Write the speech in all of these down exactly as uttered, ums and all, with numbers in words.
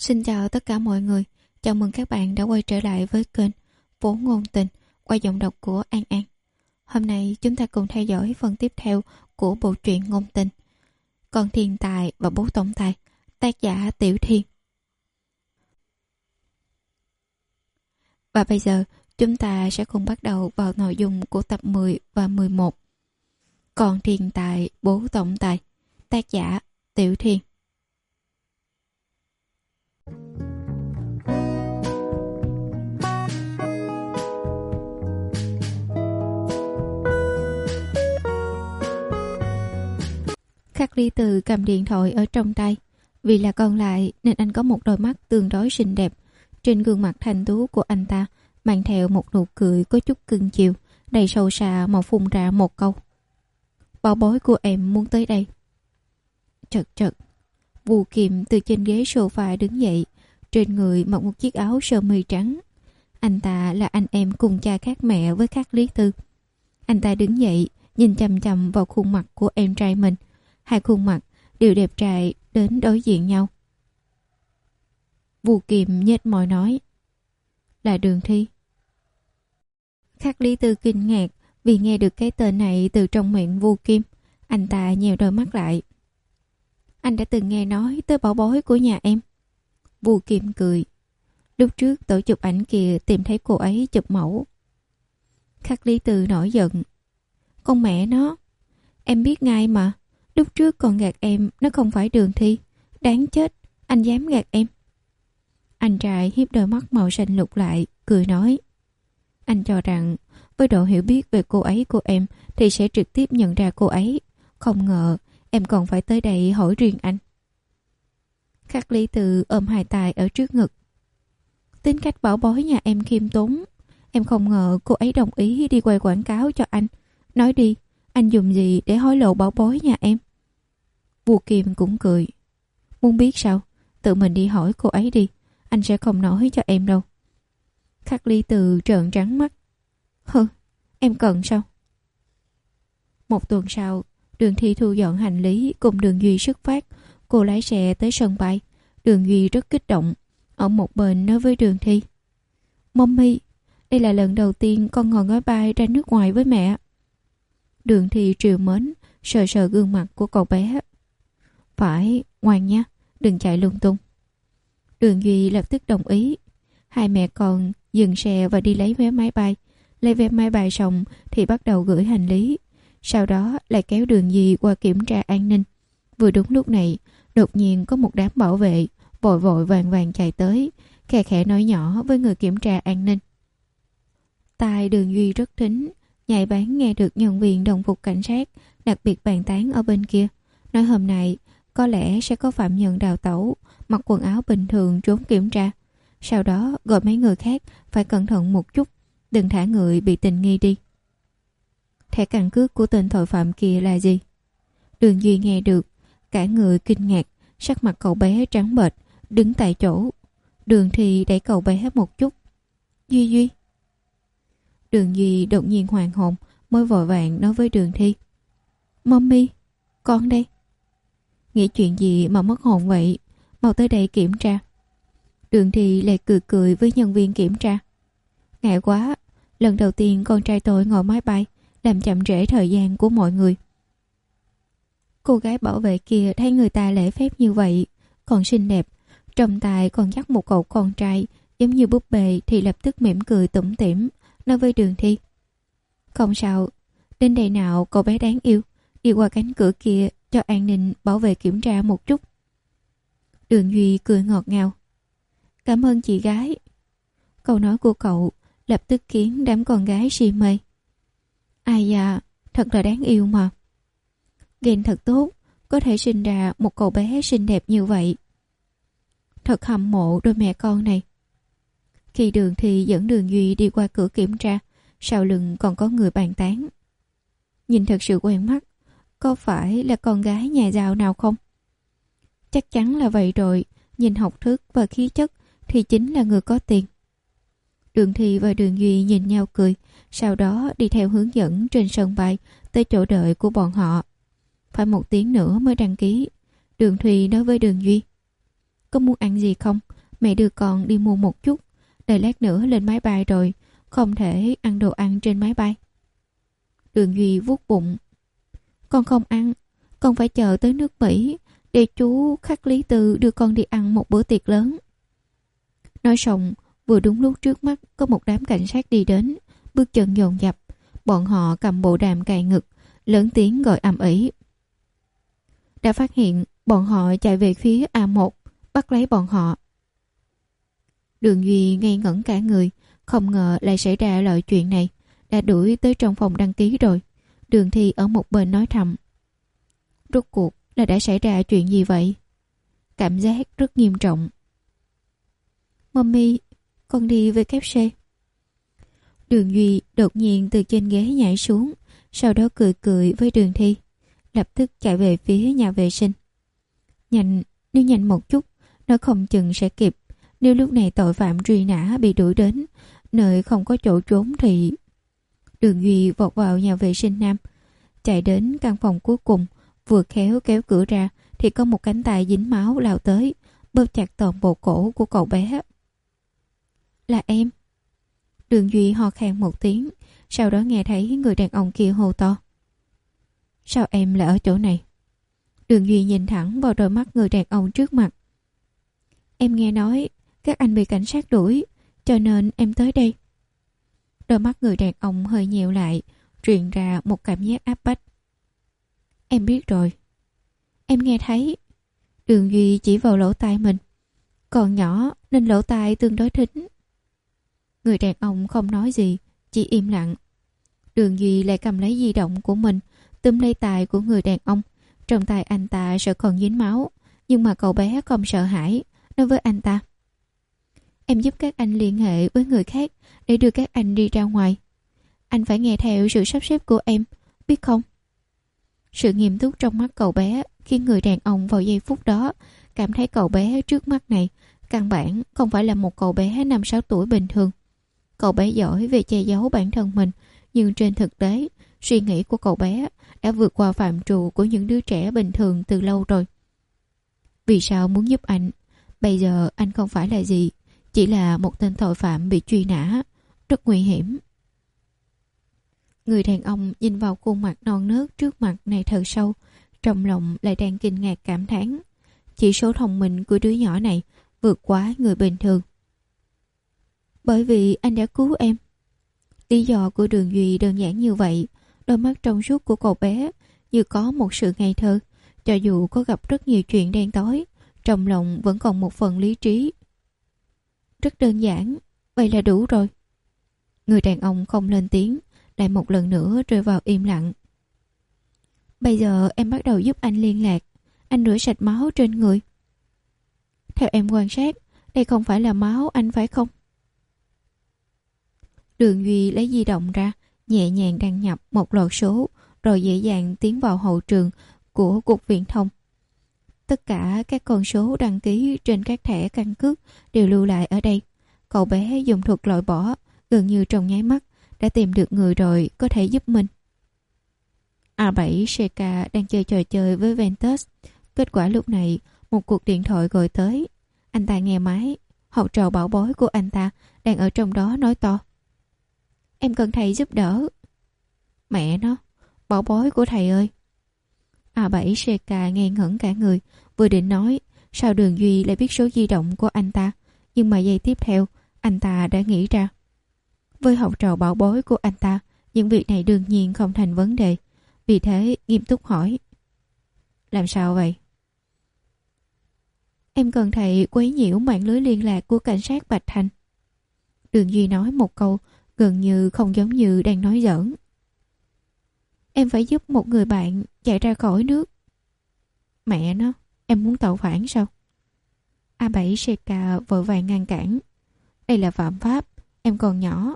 Xin chào tất cả mọi người, chào mừng các bạn đã quay trở lại với kênh Phố Ngôn Tình qua giọng đọc của An An. Hôm nay chúng ta cùng theo dõi phần tiếp theo của bộ truyện ngôn tình Con Thiên Tài và Bố Tổng Tài, tác giả Tiểu Thiên. Và bây giờ chúng ta sẽ cùng bắt đầu vào nội dung của tập mười và mười một. Con Thiên Tài, Bố Tổng Tài, tác giả Tiểu Thiên. Khắc Lý Từ cầm điện thoại ở trong tay. Vì là con lại nên anh có một đôi mắt tương đối xinh đẹp. Trên gương mặt thanh tú của anh ta mang theo một nụ cười có chút cưng chiều, đầy sâu xa mà phun ra một câu: "Bảo bối của em muốn tới đây." Chật chật, Vu Kiệm từ trên ghế sofa đứng dậy, trên người mặc một chiếc áo sơ mi trắng. Anh ta là anh em cùng cha khác mẹ với Khắc Lý Tư. Anh ta đứng dậy, nhìn chằm chằm vào khuôn mặt của em trai mình. Hai khuôn mặt đều đẹp trai đến đối diện nhau. Vu Kiệm nhếch môi nói: "Là Đường Thi." Khắc Lý Tư kinh ngạc vì nghe được cái tên này từ trong miệng Vu Kiệm. Anh ta nheo đôi mắt lại. "Anh đã từng nghe nói tới bảo bối của nhà em." Vu Kiệm cười. "Lúc trước tổ chụp ảnh kia tìm thấy cô ấy chụp mẫu." Khắc Lý Tư nổi giận: "Con mẹ nó, em biết ngay mà. Lúc trước còn gạt em nó không phải Đường Thi. Đáng chết, anh dám gạt em." Anh trai hiếp đôi mắt màu xanh lục lại, cười nói: "Anh cho rằng với độ hiểu biết về cô ấy của em thì sẽ trực tiếp nhận ra cô ấy. Không ngờ em còn phải tới đây hỏi riêng anh." Khắc Lý Từ ôm hai tay ở trước ngực. "Tính cách bảo bối nhà em khiêm tốn. Em không ngờ cô ấy đồng ý đi quay quảng cáo cho anh. Nói đi, anh dùng gì để hối lộ bảo bối nhà em?" Vu Kiệm cũng cười. "Muốn biết sao? Tự mình đi hỏi cô ấy đi. Anh sẽ không nói cho em đâu." Khắc Lý Từ trợn trắng mắt. "Hừ, em cần sao?" Một tuần sau, Đường Thi thu dọn hành lý cùng Đường Duy xuất phát. Cô lái xe tới sân bay. Đường Duy rất kích động. Ở một bên nói với Đường Thi: "Mommy, đây là lần đầu tiên con ngồi máy bay ra nước ngoài với mẹ." Đường Thi trìu mến sờ sờ gương mặt của cậu bé. "Phải, ngoan nha, đừng chạy lung tung." Đường Duy lập tức đồng ý. Hai mẹ con dừng xe và đi lấy vé máy bay. Lấy vé máy bay xong thì bắt đầu gửi hành lý. Sau đó lại kéo Đường Duy qua kiểm tra an ninh. Vừa đúng lúc này, đột nhiên có một đám bảo vệ vội vội vàng vàng chạy tới, khe khẽ nói nhỏ với người kiểm tra an ninh. Tai Đường Duy rất thính, nhạy bén nghe được nhân viên đồng phục cảnh sát đặc biệt bàn tán ở bên kia, nói hôm nay có lẽ sẽ có phạm nhân đào tẩu, mặc quần áo bình thường trốn kiểm tra. Sau đó gọi mấy người khác phải cẩn thận một chút, đừng thả người bị tình nghi đi. Thẻ căn cước của tên tội phạm kia là gì? Đường Duy nghe được, cả người kinh ngạc, sắc mặt cậu bé trắng bệch, đứng tại chỗ. Đường Thi đẩy cậu bé một chút. "Duy Duy." Đường Duy đột nhiên hoàn hồn, mới vội vàng nói với Đường Thi: "Mommy, con đây." "Nghĩ chuyện gì mà mất hồn vậy? Mau tới đây kiểm tra." Đường Thi lại cười cười với nhân viên kiểm tra. "Ngại quá, lần đầu tiên con trai tôi ngồi máy bay, làm chậm trễ thời gian của mọi người." Cô gái bảo vệ kia thấy người ta lễ phép như vậy, còn xinh đẹp, trong tay còn dắt một cậu con trai giống như búp bê, thì lập tức mỉm cười tủm tỉm nói với Đường Thi: "Không sao, đến đây nào cậu bé đáng yêu, đi qua cánh cửa kia cho an ninh bảo vệ kiểm tra một chút." Đường Duy cười ngọt ngào. "Cảm ơn chị gái." Câu nói của cậu lập tức khiến đám con gái si mê. Ai da, thật là đáng yêu mà. Ghen thật tốt, có thể sinh ra một cậu bé xinh đẹp như vậy. Thật hâm mộ đôi mẹ con này. Khi Đường Thi dẫn Đường Duy đi qua cửa kiểm tra, sau lưng còn có người bàn tán: "Nhìn thật sự quen mắt, có phải là con gái nhà giàu nào không?" "Chắc chắn là vậy rồi, nhìn học thức và khí chất thì chính là người có tiền." Đường Thi và Đường Duy nhìn nhau cười, sau đó đi theo hướng dẫn trên sân bay tới chỗ đợi của bọn họ. Phải một tiếng nữa mới đăng ký. Đường Thùy nói với Đường Duy: có muốn ăn gì không? Mẹ đưa con đi mua một chút. Đợi lát nữa lên máy bay rồi, không thể ăn đồ ăn trên máy bay. Đường Duy vuốt bụng. Con không ăn, con phải chờ tới nước Mỹ để chú Khắc Lý Tư đưa con đi ăn một bữa tiệc lớn. Nói xong, vừa đúng lúc trước mắt có một đám cảnh sát đi đến, bước chân dồn dập. Bọn họ cầm bộ đàm cài ngực, lớn tiếng gọi ầm ĩ. Đã phát hiện, bọn họ chạy về phía A một, bắt lấy bọn họ. Đường Duy ngây ngẩn cả người, không ngờ lại xảy ra loại chuyện này. Đã đuổi tới trong phòng đăng ký rồi. Đường Thi ở một bên nói thầm. Rốt cuộc là đã xảy ra chuyện gì vậy? Cảm giác rất nghiêm trọng. Mommy, con đi với kép xê. Đường Duy đột nhiên từ trên ghế nhảy xuống, sau đó cười cười với Đường Thi, lập tức chạy về phía nhà vệ sinh. Nhanh, nếu nhanh một chút, nó không chừng sẽ kịp. Nếu lúc này tội phạm truy nã bị đuổi đến, nơi không có chỗ trốn thì... Đường Duy vọt vào nhà vệ sinh nam, chạy đến căn phòng cuối cùng, vừa khéo kéo cửa ra thì có một cánh tay dính máu lao tới, bóp chặt toàn bộ cổ của cậu bé. Là em. Đường Duy ho khan một tiếng, sau đó nghe thấy người đàn ông kia hô to. Sao em lại ở chỗ này? Đường Duy nhìn thẳng vào đôi mắt người đàn ông trước mặt. Em nghe nói các anh bị cảnh sát đuổi, cho nên em tới đây. Đôi mắt người đàn ông hơi nhèo lại, truyền ra một cảm giác áp bách. Em biết rồi. Em nghe thấy. Đường Duy chỉ vào lỗ tai mình. Còn nhỏ nên lỗ tai tương đối thính. Người đàn ông không nói gì, chỉ im lặng. Đường Duy lại cầm lấy di động của mình, túm lấy tai của người đàn ông. Trong tay anh ta sợ còn dính máu, nhưng mà cậu bé không sợ hãi, nói với anh ta. Em giúp các anh liên hệ với người khác để đưa các anh đi ra ngoài. Anh phải nghe theo sự sắp xếp của em, biết không? Sự nghiêm túc trong mắt cậu bé khiến người đàn ông vào giây phút đó cảm thấy cậu bé trước mắt này căn bản không phải là một cậu bé năm sáu tuổi bình thường. Cậu bé giỏi về che giấu bản thân mình, nhưng trên thực tế, suy nghĩ của cậu bé đã vượt qua phạm trù của những đứa trẻ bình thường từ lâu rồi. Vì sao muốn giúp anh? Bây giờ anh không phải là gì, chỉ là một tên tội phạm bị truy nã, rất nguy hiểm. Người đàn ông nhìn vào khuôn mặt non nớt trước mặt này thật sâu, trong lòng lại đang kinh ngạc cảm thán. Chỉ số thông minh của đứa nhỏ này vượt quá người bình thường. Bởi vì anh đã cứu em. Lý do của Đường Duy đơn giản như vậy. Đôi mắt trong suốt của cậu bé như có một sự ngây thơ. Cho dù có gặp rất nhiều chuyện đen tối, trong lòng vẫn còn một phần lý trí. Rất đơn giản, vậy là đủ rồi. Người đàn ông không lên tiếng, lại một lần nữa rơi vào im lặng. Bây giờ em bắt đầu giúp anh liên lạc. Anh rửa sạch máu trên người. Theo em quan sát, đây không phải là máu anh phải không? Đường Duy lấy di động ra, nhẹ nhàng đăng nhập một loạt số, rồi dễ dàng tiến vào hậu trường của Cục Viễn thông. Tất cả các con số đăng ký trên các thẻ căn cước đều lưu lại ở đây. Cậu bé dùng thuật loại bỏ, gần như trong nháy mắt đã tìm được người rồi có thể giúp mình. A bảy Seka đang chơi trò chơi với Ventus. Kết quả lúc này một cuộc điện thoại gọi tới. Anh ta nghe máy. Học trò bảo bối của anh ta đang ở trong đó nói to. Em cần thầy giúp đỡ. Mẹ nó, bảo bối của thầy ơi. A bảy Seka ngây ngẩn cả người, vừa định nói sao Đường Duy lại biết số di động của anh ta, nhưng mà giây tiếp theo anh ta đã nghĩ ra. Với học trò bảo bối của anh ta, những việc này đương nhiên không thành vấn đề. Vì thế nghiêm túc hỏi. Làm sao vậy? Em cần thầy quấy nhiễu mạng lưới liên lạc của cảnh sát Bạch Thành. Đường Duy nói một câu gần như không giống như đang nói giỡn. Em phải giúp một người bạn chạy ra khỏi nước. Mẹ nó, em muốn tẩu phản sao? A bảy Seka vội vàng ngăn cản. Đây là phạm pháp, em còn nhỏ.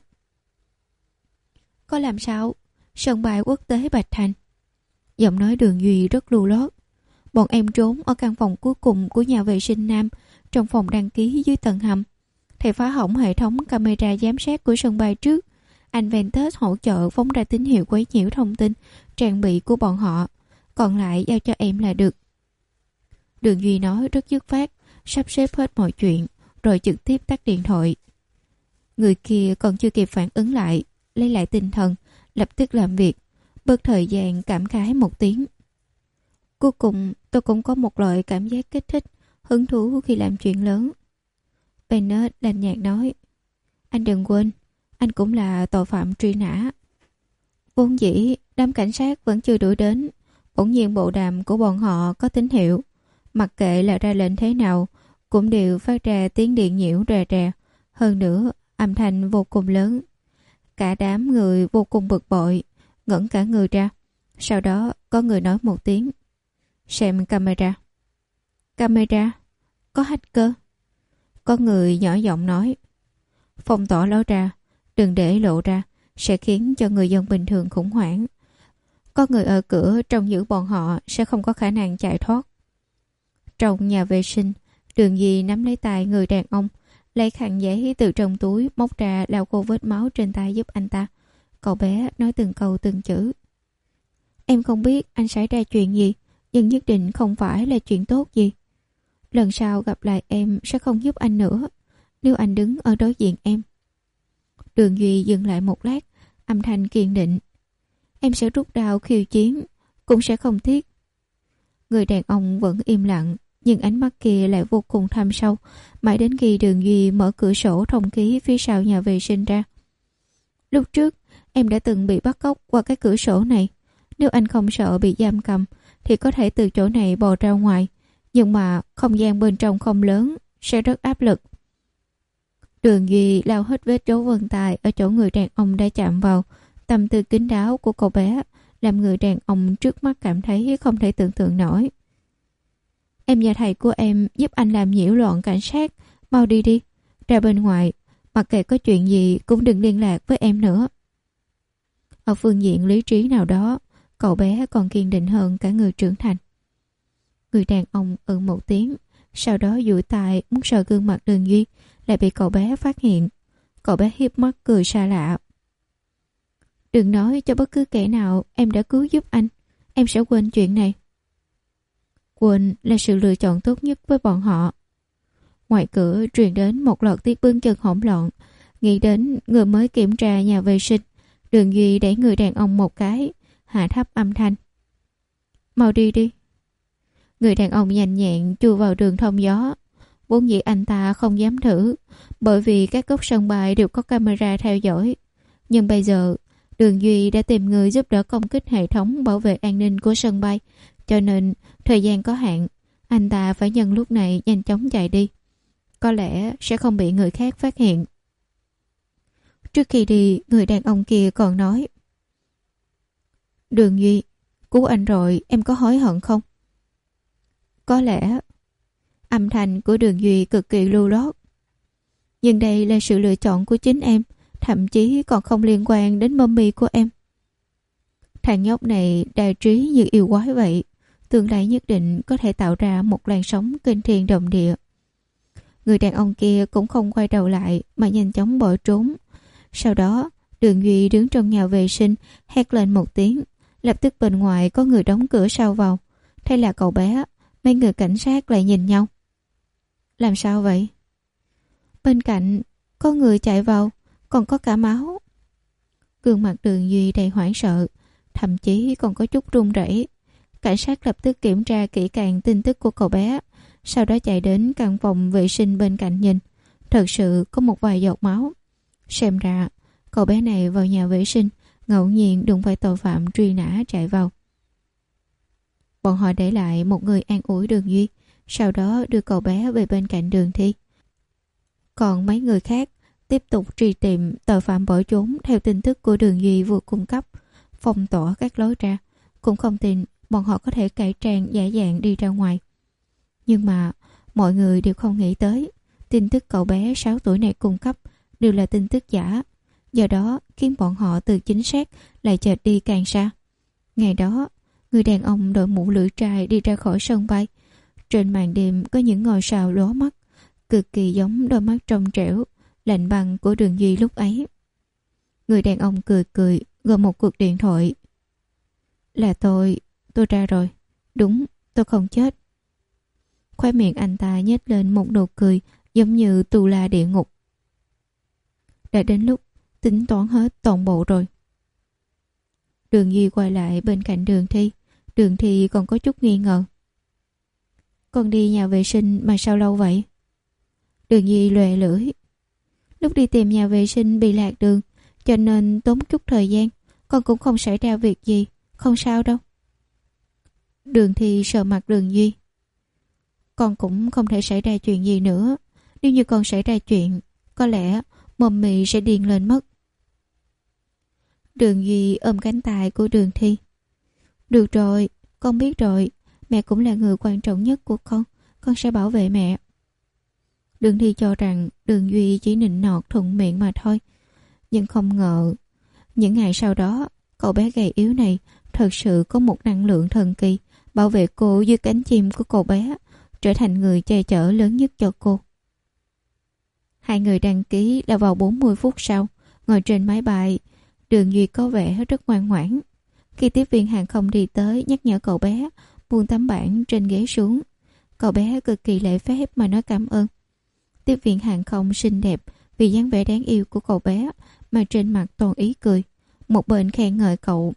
Có làm sao? Sân bay quốc tế Bạch Thành. Giọng nói Đường Duy rất lưu lót. Bọn em trốn ở căn phòng cuối cùng của nhà vệ sinh nam, trong phòng đăng ký dưới tầng hầm. Thầy phá hỏng hệ thống camera giám sát của sân bay trước. Anh Ventus hỗ trợ phóng ra tín hiệu quấy nhiễu thông tin trang bị của bọn họ. Còn lại giao cho em là được. Đường Duy nói rất dứt khoát, sắp xếp hết mọi chuyện, rồi trực tiếp tắt điện thoại. Người kia còn chưa kịp phản ứng lại, lấy lại tinh thần, lập tức làm việc, bớt thời gian cảm khái một tiếng. Cuối cùng tôi cũng có một loại cảm giác kích thích, hứng thú khi làm chuyện lớn. Bennett lạnh nhạt nói, anh đừng quên, anh cũng là tội phạm truy nã. Vốn dĩ đám cảnh sát vẫn chưa đuổi đến, bỗng nhiên bộ đàm của bọn họ có tín hiệu, mặc kệ là ra lệnh thế nào cũng đều phát ra tiếng điện nhiễu rè rè, hơn nữa âm thanh vô cùng lớn. Cả đám người vô cùng bực bội, ngẩng cả người ra. Sau đó có người nói một tiếng, xem camera. Camera? Có hacker? Có người nhỏ giọng nói, phong tỏa lối ra, đừng để lộ ra, sẽ khiến cho người dân bình thường khủng hoảng. Có người ở cửa trông giữ bọn họ sẽ không có khả năng chạy thoát. Trong nhà vệ sinh, Đường Di nắm lấy tay người đàn ông, lấy khăn giấy từ trong túi móc ra lau khô vết máu trên tay giúp anh ta. Cậu bé nói từng câu từng chữ. Em không biết anh xảy ra chuyện gì, nhưng nhất định không phải là chuyện tốt gì. Lần sau gặp lại em sẽ không giúp anh nữa, nếu anh đứng ở đối diện em. Đường Duy dừng lại một lát, âm thanh kiên định. Em sẽ rút đao khiêu chiến, cũng sẽ không tiếc. Người đàn ông vẫn im lặng, nhưng ánh mắt kia lại vô cùng thâm sâu, mãi đến khi Đường Duy mở cửa sổ thông khí phía sau nhà vệ sinh ra. Lúc trước, em đã từng bị bắt cóc qua cái cửa sổ này. Nếu anh không sợ bị giam cầm, thì có thể từ chỗ này bò ra ngoài. Nhưng mà không gian bên trong không lớn, sẽ rất áp lực. Đường Duy lau hết vết dấu vân tay ở chỗ người đàn ông đã chạm vào. Tâm tư kín đáo của cậu bé làm người đàn ông trước mắt cảm thấy không thể tưởng tượng nổi. Em và thầy của em giúp anh làm nhiễu loạn cảnh sát. Mau đi đi, ra bên ngoài, mặc kệ có chuyện gì cũng đừng liên lạc với em nữa. Ở phương diện lý trí nào đó, cậu bé còn kiên định hơn cả người trưởng thành. Người đàn ông ừ một tiếng, sau đó duỗi tay muốn sờ gương mặt Đường Duy, lại bị cậu bé phát hiện. Cậu bé hiếp mắt cười xa lạ. Đừng nói cho bất cứ kẻ nào em đã cứu giúp anh, em sẽ quên chuyện này. Quên là sự lựa chọn tốt nhất với bọn họ. Ngoài cửa truyền đến một loạt tiếng bước chân hỗn loạn. Nghĩ đến người mới kiểm tra nhà vệ sinh, Đường Duy đẩy người đàn ông một cái, hạ thấp âm thanh. Mau đi đi. Người đàn ông nhanh nhẹn chui vào đường thông gió. Vốn dĩ anh ta không dám thử, bởi vì các góc sân bay đều có camera theo dõi. Nhưng bây giờ, Đường Duy đã tìm người giúp đỡ công kích hệ thống bảo vệ an ninh của sân bay, cho nên thời gian có hạn, anh ta phải nhân lúc này nhanh chóng chạy đi. Có lẽ sẽ không bị người khác phát hiện. Trước khi đi, người đàn ông kia còn nói, Đường Duy, cứu anh rồi, em có hối hận không? Có lẽ. Âm thanh của Đường Duy cực kỳ lưu lót. Nhưng đây là sự lựa chọn của chính em, thậm chí còn không liên quan đến mommy của em. Thằng nhóc này đa trí như yêu quái vậy, tương lai nhất định có thể tạo ra một làn sóng kinh thiên động địa. Người đàn ông kia cũng không quay đầu lại mà nhanh chóng bỏ trốn. Sau đó, Đường Duy đứng trong nhà vệ sinh, hét lên một tiếng. Lập tức bên ngoài có người đóng cửa sau vào. Thế là cậu bé, mấy người cảnh sát lại nhìn nhau. Làm sao vậy? Bên cạnh, có người chạy vào, còn có cả máu. Gương mặt Đường Duy đầy hoảng sợ, thậm chí còn có chút run rẩy. Cảnh sát lập tức kiểm tra kỹ càng tin tức của cậu bé, sau đó chạy đến căn phòng vệ sinh bên cạnh nhìn. Thật sự có một vài giọt máu. Xem ra, cậu bé này vào nhà vệ sinh, ngẫu nhiên đụng phải tội phạm truy nã chạy vào. Bọn họ để lại một người an ủi Đường Duy, sau đó đưa cậu bé về bên cạnh Đường Thi. Còn mấy người khác tiếp tục truy tìm tội phạm bỏ trốn theo tin tức của Đường Duy vừa cung cấp, phong tỏa các lối ra. Cũng không tin bọn họ có thể cải trang giả dạng đi ra ngoài. Nhưng mà mọi người đều không nghĩ tới tin tức cậu bé sáu tuổi này cung cấp đều là tin tức giả, do đó khiến bọn họ từ chính xác lại chệch đi càng xa. Ngày đó, người đàn ông đội mũ lưỡi trai đi ra khỏi sân bay. Trên màn đêm có những ngôi sao lóa mắt, cực kỳ giống đôi mắt trong trẻo, lạnh băng của Đường Duy lúc ấy. Người đàn ông cười cười, gọi một cuộc điện thoại. Là tôi, tôi ra rồi. Đúng, tôi không chết. Khóe miệng anh ta nhếch lên một nụ cười giống như tù la địa ngục. Đã đến lúc tính toán hết toàn bộ rồi. Đường Duy quay lại bên cạnh Đường Thi. Đường Thi còn có chút nghi ngờ. Con đi nhà vệ sinh mà sao lâu vậy? Đường Duy lòe lưỡi. Lúc đi tìm nhà vệ sinh bị lạc đường, cho nên tốn chút thời gian. Con cũng không xảy ra việc gì, không sao đâu. Đường Thi sờ mặt Đường Duy. Con cũng không thể xảy ra chuyện gì nữa. Nếu như con xảy ra chuyện, có lẽ mồm mì sẽ điên lên mất. Đường Duy ôm cánh tay của Đường Thi. Được rồi, con biết rồi. Mẹ cũng là người quan trọng nhất của con. Con sẽ bảo vệ mẹ. Đường Thi cho rằng Đường Duy chỉ nịnh nọt thuận miệng mà thôi. Nhưng không ngờ, những ngày sau đó, cậu bé gầy yếu này thật sự có một năng lượng thần kỳ bảo vệ cô dưới cánh chim của cậu bé, trở thành người che chở lớn nhất cho cô. Hai người đăng ký là vào bốn mươi phút sau. Ngồi trên máy bay, Đường Duy có vẻ rất ngoan ngoãn. Khi tiếp viên hàng không đi tới nhắc nhở cậu bé buông tấm bảng trên ghế xuống, cậu bé cực kỳ lễ phép mà nói cảm ơn. Tiếp viên hàng không xinh đẹp vì dáng vẻ đáng yêu của cậu bé mà trên mặt toàn ý cười. Một bên khen ngợi cậu,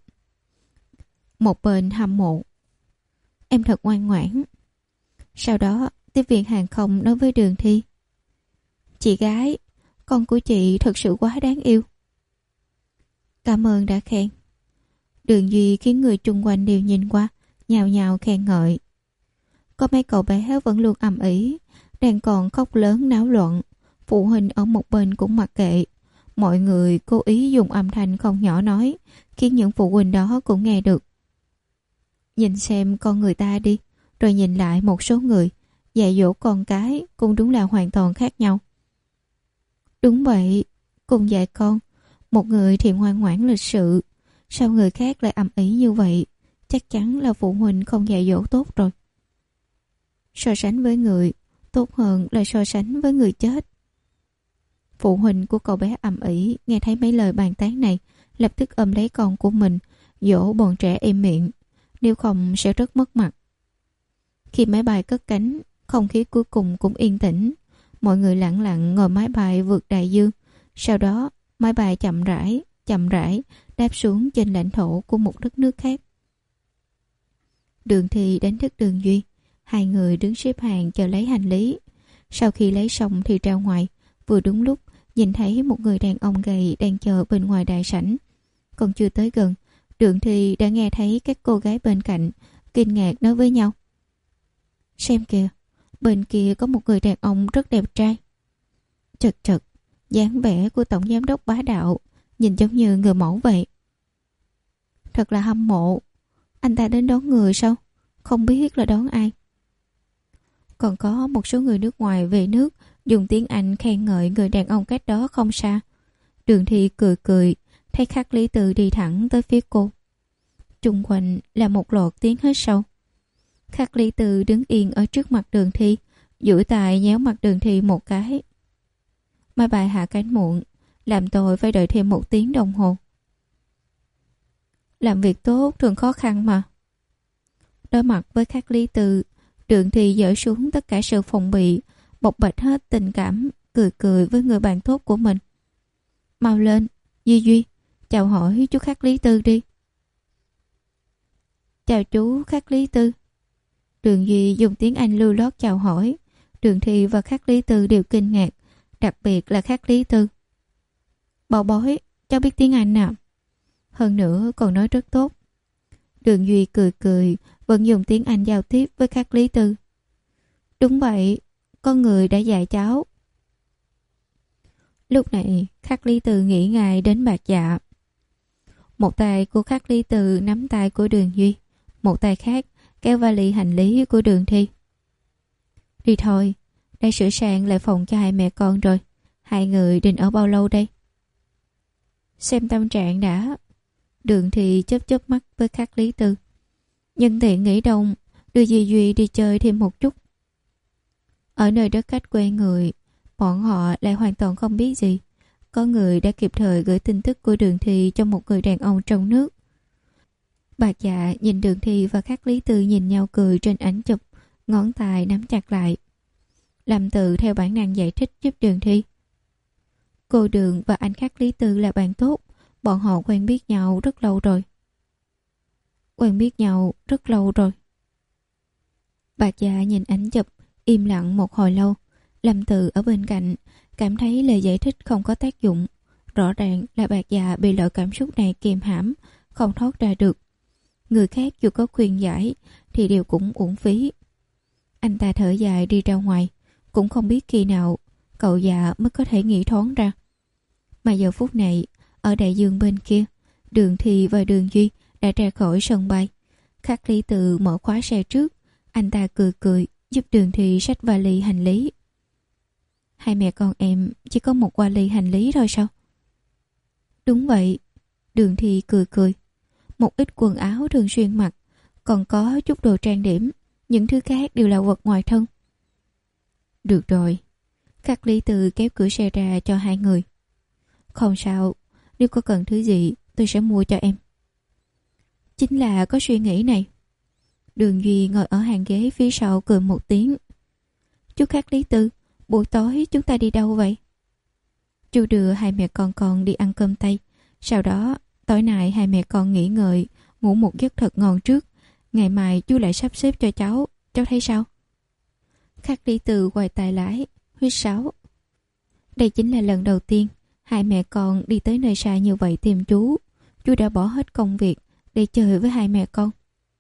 một bên hâm mộ. Em thật ngoan ngoãn. Sau đó tiếp viên hàng không nói với Đường Thi. Chị gái, con của chị thật sự quá đáng yêu. Cảm ơn đã khen. Đường Duy khiến người chung quanh đều nhìn qua, nhào nhào khen ngợi. Có mấy cậu bé vẫn luôn ầm ĩ, đang còn khóc lớn náo loạn. Phụ huynh ở một bên cũng mặc kệ. Mọi người cố ý dùng âm thanh không nhỏ nói, khiến những phụ huynh đó cũng nghe được. Nhìn xem con người ta đi, rồi nhìn lại một số người, dạy dỗ con cái cũng đúng là hoàn toàn khác nhau. Đúng vậy, cùng dạy con, một người thì ngoan ngoãn lịch sự, sao người khác lại ầm ĩ như vậy? Chắc chắn là phụ huynh không dạy dỗ tốt rồi. So sánh với người, tốt hơn là so sánh với người chết. Phụ huynh của cậu bé ầm ĩ nghe thấy mấy lời bàn tán này, lập tức ôm lấy con của mình, dỗ bọn trẻ im miệng, nếu không sẽ rất mất mặt. Khi máy bay cất cánh, không khí cuối cùng cũng yên tĩnh. Mọi người lặng lặng ngồi máy bay vượt đại dương. Sau đó, máy bay chậm rãi, chậm rãi đáp xuống trên lãnh thổ của một đất nước khác. Đường Thi đánh thức Đường Duy. Hai người đứng xếp hàng chờ lấy hành lý. Sau khi lấy xong thì ra ngoài. Vừa đúng lúc nhìn thấy một người đàn ông gầy đang chờ bên ngoài đại sảnh. Còn chưa tới gần, Đường Thi đã nghe thấy các cô gái bên cạnh kinh ngạc nói với nhau. Xem kìa, bên kia có một người đàn ông rất đẹp trai. Chật chật, dáng vẻ của tổng giám đốc bá đạo, nhìn giống như người mẫu vậy. Thật là hâm mộ. Anh ta đến đón người sao? Không biết là đón ai. Còn có một số người nước ngoài về nước dùng tiếng Anh khen ngợi người đàn ông cách đó không xa. Đường Thi cười cười, thấy Khắc Lý Từ đi thẳng tới phía cô. Trung quanh là một loạt tiếng hít sâu. Khắc Lý Từ đứng yên ở trước mặt Đường Thi, duỗi tay nhéo mặt Đường Thi một cái. Máy bay hạ cánh muộn, làm tôi phải đợi thêm một tiếng đồng hồ. Làm việc tốt thường khó khăn mà. Đối mặt với Khắc Lý Từ, Đường Thi dỡ xuống tất cả sự phòng bị, bộc bạch hết tình cảm, cười cười với người bạn tốt của mình. Mau lên, Duy Duy, chào hỏi chú Khắc Lý Tư đi. Chào chú Khắc Lý Tư. Đường Duy dùng tiếng Anh lưu lót chào hỏi. Đường Thi và Khắc Lý Tư đều kinh ngạc, đặc biệt là Khắc Lý Tư. Bảo bối, cháu biết tiếng Anh nào. Hơn nữa còn nói rất tốt. Đường Duy cười cười, vẫn dùng tiếng Anh giao tiếp với Khắc Lý Tư. Đúng vậy, con người đã dạy cháu. Lúc này, Khắc Lý Tư nghĩ ngài đến bạc dạ. Một tay của Khắc Lý Tư nắm tay của Đường Duy, một tay khác kéo vali hành lý của Đường Thi. Đi thôi, đã sửa sang lại phòng cho hai mẹ con rồi. Hai người định ở bao lâu đây? Xem tâm trạng đã. Đường Thi chớp chớp mắt với Khắc Lý Tư. Nhân tiện nghỉ đông, đưa Duy Duy đi chơi thêm một chút. Ở nơi đất khách quê người, bọn họ lại hoàn toàn không biết gì. Có người đã kịp thời gửi tin tức của Đường Thi cho một người đàn ông trong nước. Bạc dạ nhìn Đường Thi và Khắc Lý Tư nhìn nhau cười trên ảnh chụp, ngón tay nắm chặt lại. Lâm Tự theo bản năng giải thích giúp Đường Thi. Cô Đường và anh Khắc Lý Tư là bạn tốt, bọn họ quen biết nhau rất lâu rồi. Quen biết nhau rất lâu rồi. Bạc Dạ nhìn ảnh chụp, im lặng một hồi lâu. Lâm Tự ở bên cạnh, cảm thấy lời giải thích không có tác dụng. Rõ ràng là Bạc Dạ bị loại cảm xúc này kìm hãm, không thoát ra được. Người khác dù có khuyên giải thì đều cũng uổng phí. Anh ta thở dài đi ra ngoài, cũng không biết khi nào cậu Dạ mới có thể nghĩ thoáng ra. Mà giờ phút này, ở đại dương bên kia, Đường Thi và Đường Duy đã ra khỏi sân bay. Khắc Lý Tự mở khóa xe trước, anh ta cười cười giúp Đường Thi xách vali hành lý. Hai mẹ con em chỉ có một vali hành lý thôi sao? Đúng vậy. Đường Thi cười cười. Một ít quần áo thường xuyên mặc, còn có chút đồ trang điểm, những thứ khác đều là vật ngoài thân. Được rồi. Khắc Lý Tự kéo cửa xe ra cho hai người. Không sao, nếu có cần thứ gì tôi sẽ mua cho em. Chính là có suy nghĩ này. Đường Duy ngồi ở hàng ghế phía sau cười một tiếng. Chú Khắc Lý Tư, buổi tối chúng ta đi đâu vậy? Chú đưa hai mẹ con con đi ăn cơm Tây. Sau đó tối nay hai mẹ con nghỉ ngơi, ngủ một giấc thật ngon trước. Ngày mai chú lại sắp xếp cho cháu. Cháu thấy sao? Khắc Lý Tư quay tay lái, huýt sáo. Đây chính là lần đầu tiên hai mẹ con đi tới nơi xa như vậy tìm chú. Chú đã bỏ hết công việc để chơi với hai mẹ con.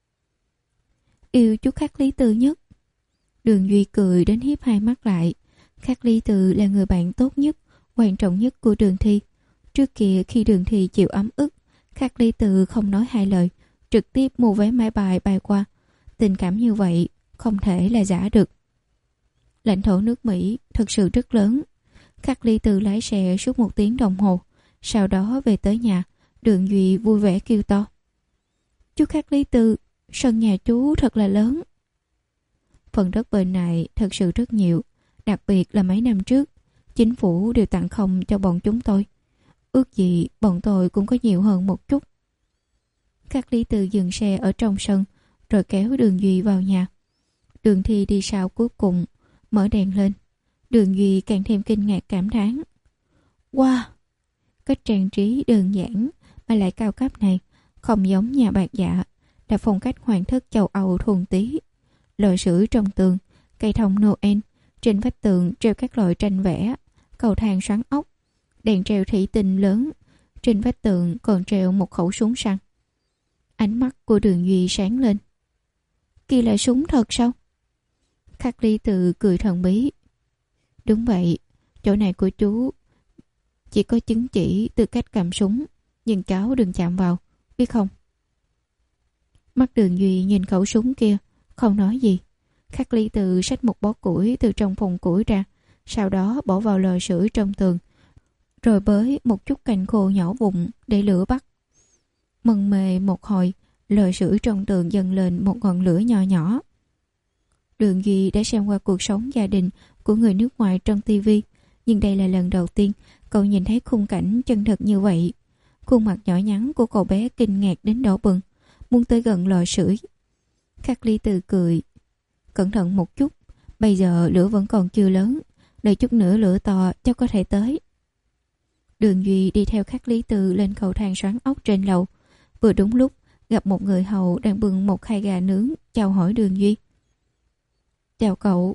Yêu chú Khắc Lý Tư nhất. Đường Duy cười đến hiếp hai mắt lại. Khắc Lý Tư là người bạn tốt nhất, quan trọng nhất của Đường Thi. Trước kia khi Đường Thi chịu ấm ức, Khắc Lý Tư không nói hai lời, trực tiếp mua vé máy bay bay qua. Tình cảm như vậy không thể là giả được. Lãnh thổ nước Mỹ thật sự rất lớn. Khắc Lý Tư lái xe suốt một tiếng đồng hồ. Sau đó về tới nhà, Đường Duy vui vẻ kêu to. Chú Khắc Lý Tư, sân nhà chú thật là lớn. Phần đất bên này thật sự rất nhiều. Đặc biệt là mấy năm trước, chính phủ đều tặng không cho bọn chúng tôi. Ước gì bọn tôi cũng có nhiều hơn một chút. Khắc Lý Tư dừng xe ở trong sân, rồi kéo Đường Duy vào nhà. Đường Thi đi sau cuối cùng, mở đèn lên. Đường Duy càng thêm kinh ngạc cảm thán. Wow! Cách trang trí đơn giản mà lại cao cấp này không giống nhà Bạc Dạ, là phong cách hoàng thất châu Âu thuần túy. Lò sưởi trong tường, cây thông Noel, trên vách tường treo các loại tranh vẽ, cầu thang xoắn ốc, đèn treo thủy tinh lớn, trên vách tường còn treo một khẩu súng săn. Ánh mắt của Đường Duy sáng lên. Kia là súng thật sao? Khắc Lý Tư cười thần bí. Đúng vậy, chỗ này của chú chỉ có chứng chỉ tư cách cầm súng, nhưng cháu đừng chạm vào, biết không? Mắt Đường Duy nhìn khẩu súng kia, không nói gì. Khắc Lý Tư xách một bó củi từ trong phòng củi ra, sau đó bỏ vào lò sưởi trong tường, rồi bới một chút cành khô nhỏ vụn để lửa bắt. Mần mề một hồi, lò sưởi trong tường dần lên một ngọn lửa nhỏ nhỏ. Đường Duy đã xem qua cuộc sống gia đình của người nước ngoài trong tivi, nhưng đây là lần đầu tiên cậu nhìn thấy khung cảnh chân thật như vậy. Khuôn mặt nhỏ nhắn của cậu bé kinh ngạc đến đỏ bừng, muốn tới gần lò sưởi. Khắc Lý Tư cười. Cẩn thận một chút, bây giờ lửa vẫn còn chưa lớn, đợi chút nữa lửa to cháu có thể tới. Đường Duy đi theo Khắc Lý Tư lên cầu thang xoắn ốc trên lầu. Vừa đúng lúc gặp một người hầu đang bưng một khay gà nướng, chào hỏi Đường Duy. Chào cậu.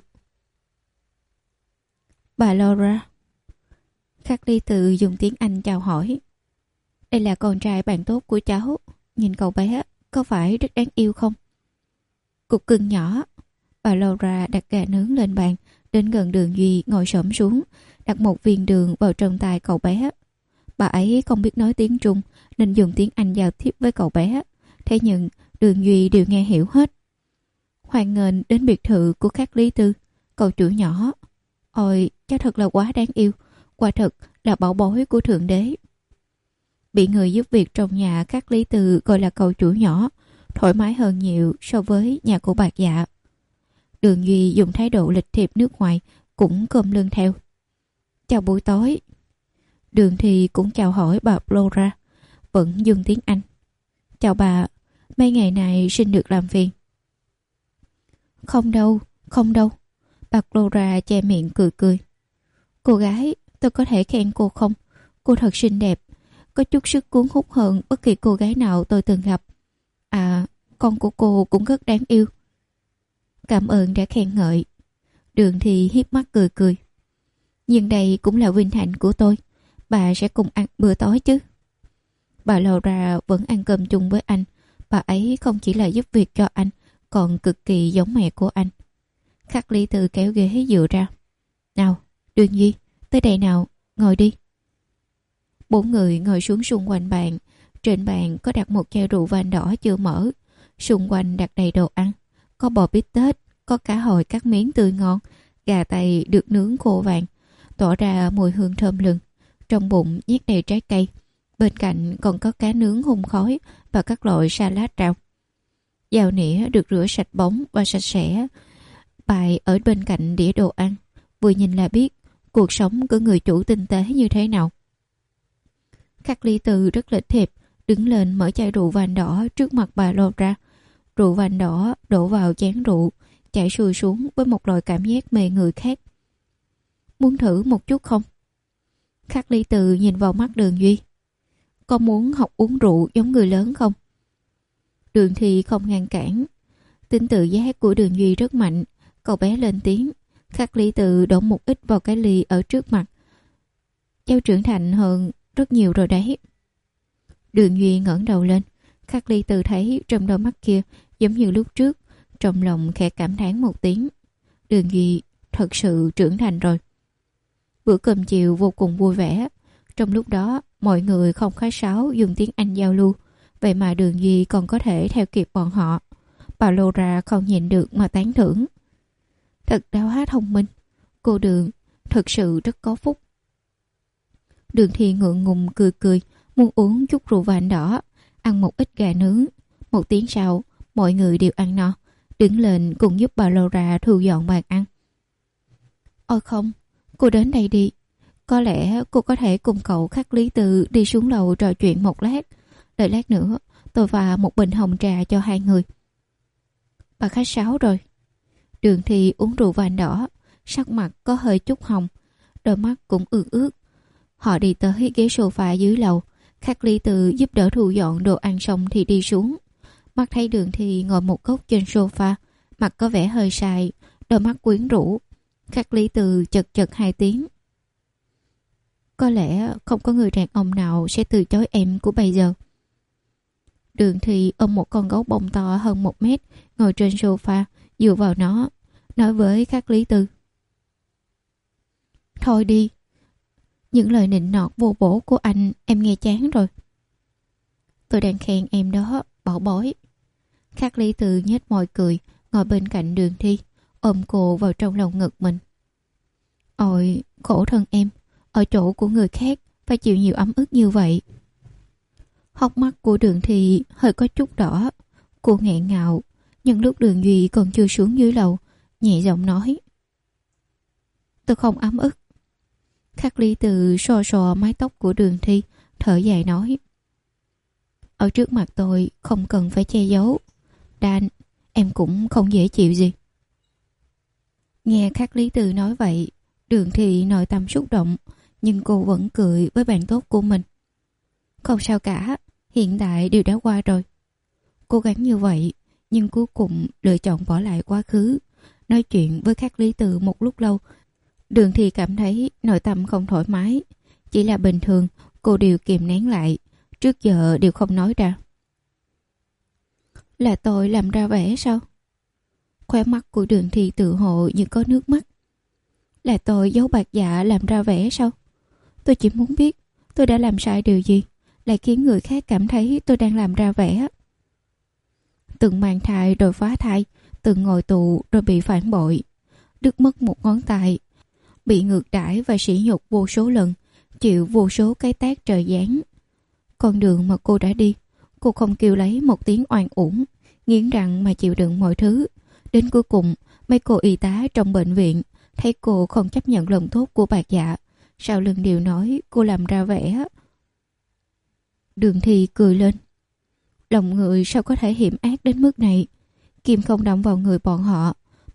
Bà Laura. Khắc Lý Tư dùng tiếng Anh chào hỏi. Đây là con trai bạn tốt của cháu. Nhìn cậu bé có phải rất đáng yêu không? Cục cưng nhỏ. Bà Laura đặt gà nướng lên bàn, đến gần Đường Duy ngồi xổm xuống, đặt một viên đường vào trong tay cậu bé. Bà ấy không biết nói tiếng Trung nên dùng tiếng Anh giao tiếp với cậu bé. Thế nhưng Đường Duy đều nghe hiểu hết. Hoan nghênh đến biệt thự của Khắc Lý Tư, cậu chủ nhỏ. Ôi, cháu thật là quá đáng yêu, quả thật là bảo bối của Thượng Đế. Bị người giúp việc trong nhà Khắc Lý Tư gọi là cậu chủ nhỏ, thoải mái hơn nhiều so với nhà của Bạc Dạ. Đường Duy dùng thái độ lịch thiệp nước ngoài, cũng cơm lưng theo. Chào buổi tối. Đường Thi cũng chào hỏi bà Laura, vẫn dùng tiếng Anh. Chào bà, mấy ngày này xin được làm phiền. Không đâu, không đâu. Bạc Laura che miệng cười cười. Cô gái, tôi có thể khen cô không? Cô thật xinh đẹp, có chút sức cuốn hút hơn bất kỳ cô gái nào tôi từng gặp. À, con của cô cũng rất đáng yêu. Cảm ơn đã khen ngợi. Đường thì hiếp mắt cười cười. Nhưng đây cũng là vinh hạnh của tôi. Bà sẽ cùng ăn bữa tối chứ? Bà Laura vẫn ăn cơm chung với anh. Bà ấy không chỉ là giúp việc cho anh, còn cực kỳ giống mẹ của anh. Khắc Ly Từ kéo ghế dựa ra. Nào, Đường Duy, tới đây nào, ngồi đi. Bốn người ngồi xuống xung quanh bàn. Trên bàn có đặt một chai rượu vang đỏ chưa mở. Xung quanh đặt đầy đồ ăn. Có bò bít tết, có cá hồi cắt miếng tươi ngon, gà tây được nướng khô vàng, tỏa ra mùi hương thơm lừng. Trong bụng nhét đầy trái cây. Bên cạnh còn có cá nướng hun khói và các loại salad rau. Dao nĩa được rửa sạch bóng và sạch sẽ, bày ở bên cạnh đĩa đồ ăn. Vừa nhìn là biết cuộc sống của người chủ tinh tế như thế nào. Khắc Ly Từ rất lịch thiệp, đứng lên mở chai rượu vang đỏ trước mặt bà Laura. Rượu vang đỏ đổ vào chén rượu, chảy xuôi xuống với một loại cảm giác mê người khác. Muốn thử một chút không? Khắc Ly Từ nhìn vào mắt Đường Duy. Có muốn học uống rượu giống người lớn không? Đường thì không ngăn cản. Tính tự giác của Đường Duy rất mạnh. Cậu bé lên tiếng. Khắc Ly Từ đổ một ít vào cái ly ở trước mặt. Cháu trưởng thành hơn rất nhiều rồi đấy. Đường Duy ngẩng đầu lên. Khắc Ly Từ thấy trong đôi mắt kia giống như lúc trước. Trong lòng khẽ cảm thán một tiếng. Đường Duy thật sự trưởng thành rồi. Bữa cơm chiều vô cùng vui vẻ. Trong lúc đó mọi người không khách sáo dùng tiếng Anh giao lưu. Vậy mà Đường Duy còn có thể theo kịp bọn họ. Bà Laura không nhịn được mà tán thưởng. Thật đáo hát thông minh. Cô Đường thật sự rất có phúc. Đường thì ngượng ngùng cười cười, muốn uống chút rượu vang đỏ, ăn một ít gà nướng. Một tiếng sau, mọi người đều ăn no, đứng lên cùng giúp bà Laura thu dọn bàn ăn. Ôi không, cô đến đây đi. Có lẽ cô có thể cùng cậu Khắc Lý Từ đi xuống lầu trò chuyện một lát. Đợi lát nữa, tôi pha một bình hồng trà cho hai người. Bà khách sáo rồi. Đường thì uống rượu vang đỏ, sắc mặt có hơi chút hồng, đôi mắt cũng ướt ướt. Họ đi tới ghế sofa dưới lầu. Khắc Ly Từ giúp đỡ thu dọn đồ ăn xong thì đi xuống. Mắt thấy Đường thì ngồi một góc trên sofa, mặt có vẻ hơi sai, đôi mắt quyến rũ. Khắc Ly Từ chật chật hai tiếng. Có lẽ không có người đàn ông nào sẽ từ chối em của bây giờ. Đường thì ôm một con gấu bông to hơn một mét, ngồi trên sofa, dựa vào nó, nói với Khắc Lý Từ. Thôi đi, những lời nịnh nọt vô bổ của anh em nghe chán rồi. Tôi đang khen em đó, bảo bối. Khắc Lý Từ nhếch môi cười, ngồi bên cạnh Đường Thi, ôm cô vào trong lòng ngực mình. Ôi, khổ thân em, ở chỗ của người khác phải chịu nhiều ấm ức như vậy. Hốc mắt của Đường Thi hơi có chút đỏ. Cô nghẹn ngào, nhưng lúc Đường Duy còn chưa xuống dưới lầu, nhẹ giọng nói. Tôi không ấm ức. Khắc Ly Từ so so mái tóc của Đường Thi, thở dài nói. Ở trước mặt tôi không cần phải che giấu. Dan, em cũng không dễ chịu gì. Nghe Khắc Lý Từ nói vậy, Đường Thi nội tâm xúc động, nhưng cô vẫn cười với bạn tốt của mình. Không sao cả, hiện tại đều đã qua rồi. Cố gắng như vậy, nhưng cuối cùng lựa chọn bỏ lại quá khứ. Nói chuyện với Khắc Lý Từ một lúc lâu, Đường Thi cảm thấy nội tâm không thoải mái. Chỉ là bình thường, cô đều kìm nén lại, trước giờ đều không nói ra. Là tôi làm ra vẻ sao? Khóe mắt của Đường Thi tự hồ như có nước mắt. Là tôi giấu bạc dạ làm ra vẻ sao? Tôi chỉ muốn biết tôi đã làm sai điều gì lại khiến người khác cảm thấy tôi đang làm ra vẻ. Từng mang thai rồi phá thai, từng ngồi tù rồi bị phản bội, đứt mất một ngón tay, bị ngược đãi và sỉ nhục vô số lần, chịu vô số cái tát trời giáng. Con đường mà cô đã đi, cô không kêu lấy một tiếng oan uổng, nghiến răng mà chịu đựng mọi thứ. Đến cuối cùng, mấy cô y tá trong bệnh viện thấy cô không chấp nhận lòng tốt của bạc dạ, sau lưng đều nói cô làm ra vẻ. Đường Thi cười lên. Lòng người sao có thể hiểm ác đến mức này? Kim không động vào người bọn họ,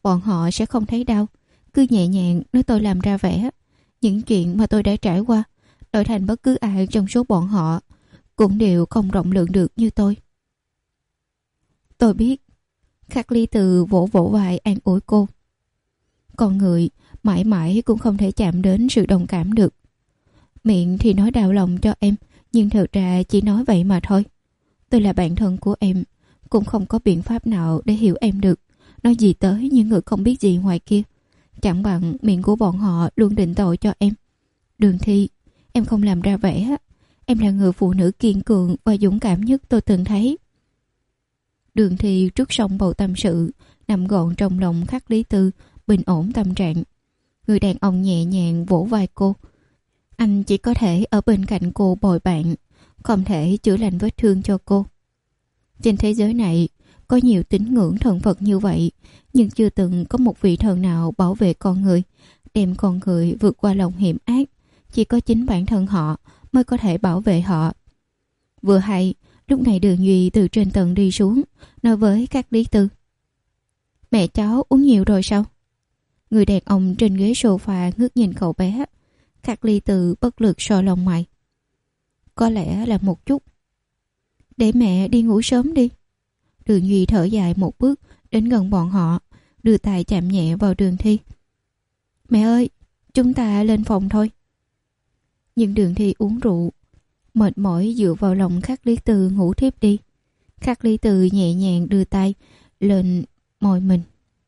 bọn họ sẽ không thấy đau. Cứ nhẹ nhàng nói tôi làm ra vẻ. Những chuyện mà tôi đã trải qua, đổi thành bất cứ ai trong số bọn họ cũng đều không rộng lượng được như tôi. Tôi biết. Khắc Ly Từ vỗ vỗ vai an ủi cô. Con người mãi mãi cũng không thể chạm đến sự đồng cảm được. Miệng thì nói đau lòng cho em, nhưng thật ra chỉ nói vậy mà thôi. Tôi là bạn thân của em, cũng không có biện pháp nào để hiểu em được. Nói gì tới những người không biết gì ngoài kia, chẳng bằng miệng của bọn họ luôn định tội cho em. Đường Thi, em không làm ra vẻ. Em là người phụ nữ kiên cường và dũng cảm nhất tôi từng thấy. Đường Thi trút xong bầu tâm sự, nằm gọn trong lòng Khắc Lý Tư, bình ổn tâm trạng. Người đàn ông nhẹ nhàng vỗ vai cô. Anh chỉ có thể ở bên cạnh cô bồi bạn, không thể chữa lành vết thương cho cô. Trên thế giới này có nhiều tín ngưỡng thần Phật như vậy, nhưng chưa từng có một vị thần nào bảo vệ con người, đem con người vượt qua lòng hiểm ác. Chỉ có chính bản thân họ mới có thể bảo vệ họ. Vừa hay, lúc này Đường Duy từ trên tầng đi xuống, nói với các Lý Tư. Mẹ cháu uống nhiều rồi sao? Người đàn ông trên ghế sofa ngước nhìn cậu bé. Các Lý Tư bất lực sờ lông mày. Có lẽ là một chút. Để mẹ đi ngủ sớm đi. Đường Duy thở dài một bước đến gần bọn họ, đưa tay chạm nhẹ vào Đường Thi. Mẹ ơi, chúng ta lên phòng thôi. Nhưng Đường Thi uống rượu, mệt mỏi dựa vào lòng Khắc Lý Từ ngủ thiếp đi. Khắc Lý Từ nhẹ nhàng đưa tay lên môi mình.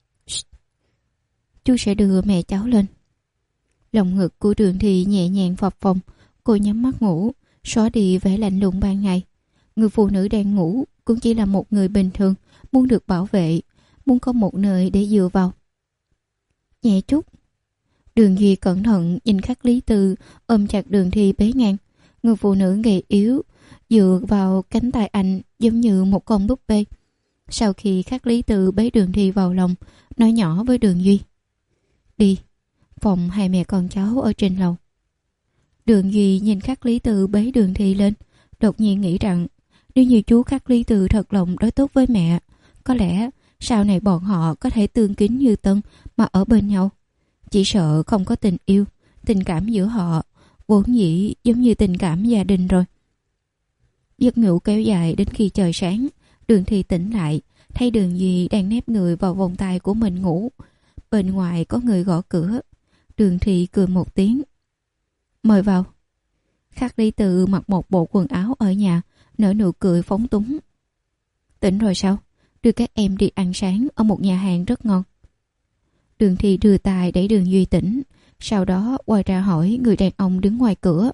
Chú sẽ đưa mẹ cháu lên. Lòng ngực của Đường Thi nhẹ nhàng phập phồng, cô nhắm mắt ngủ, xóa đi vẻ lạnh lùng ban ngày. Người phụ nữ đang ngủ cũng chỉ là một người bình thường, muốn được bảo vệ, muốn có một nơi để dựa vào. Nhẹ chút. Đường Duy cẩn thận nhìn Khắc Lý Tư ôm chặt Đường Thi bế ngang. Người phụ nữ gầy yếu dựa vào cánh tay anh giống như một con búp bê. Sau khi Khắc Lý Tư bế Đường Thi vào lòng, nói nhỏ với Đường Duy. Đi, phòng hai mẹ con cháu ở trên lầu. Đường Duy nhìn Khắc Lý Tư bế Đường Thi lên, đột nhiên nghĩ rằng nếu như chú Khắc Lý Tư thật lòng đối tốt với mẹ, có lẽ sau này bọn họ có thể tương kính như tân mà ở bên nhau. Chỉ sợ không có tình yêu, tình cảm giữa họ vốn dĩ giống như tình cảm gia đình rồi. Giấc ngủ kéo dài đến khi trời sáng. Đường Thi tỉnh lại, thấy Đường Duy đang nép người vào vòng tay của mình ngủ. Bên ngoài có người gõ cửa. Đường Thi cười một tiếng. Mời vào. Khắc Lý Tư mặc một bộ quần áo ở nhà, nở nụ cười phóng túng. Tỉnh rồi sao? Đưa các em đi ăn sáng ở một nhà hàng rất ngon. Đường Thi đưa tay để Đường Duy tỉnh, sau đó quay ra hỏi người đàn ông đứng ngoài cửa.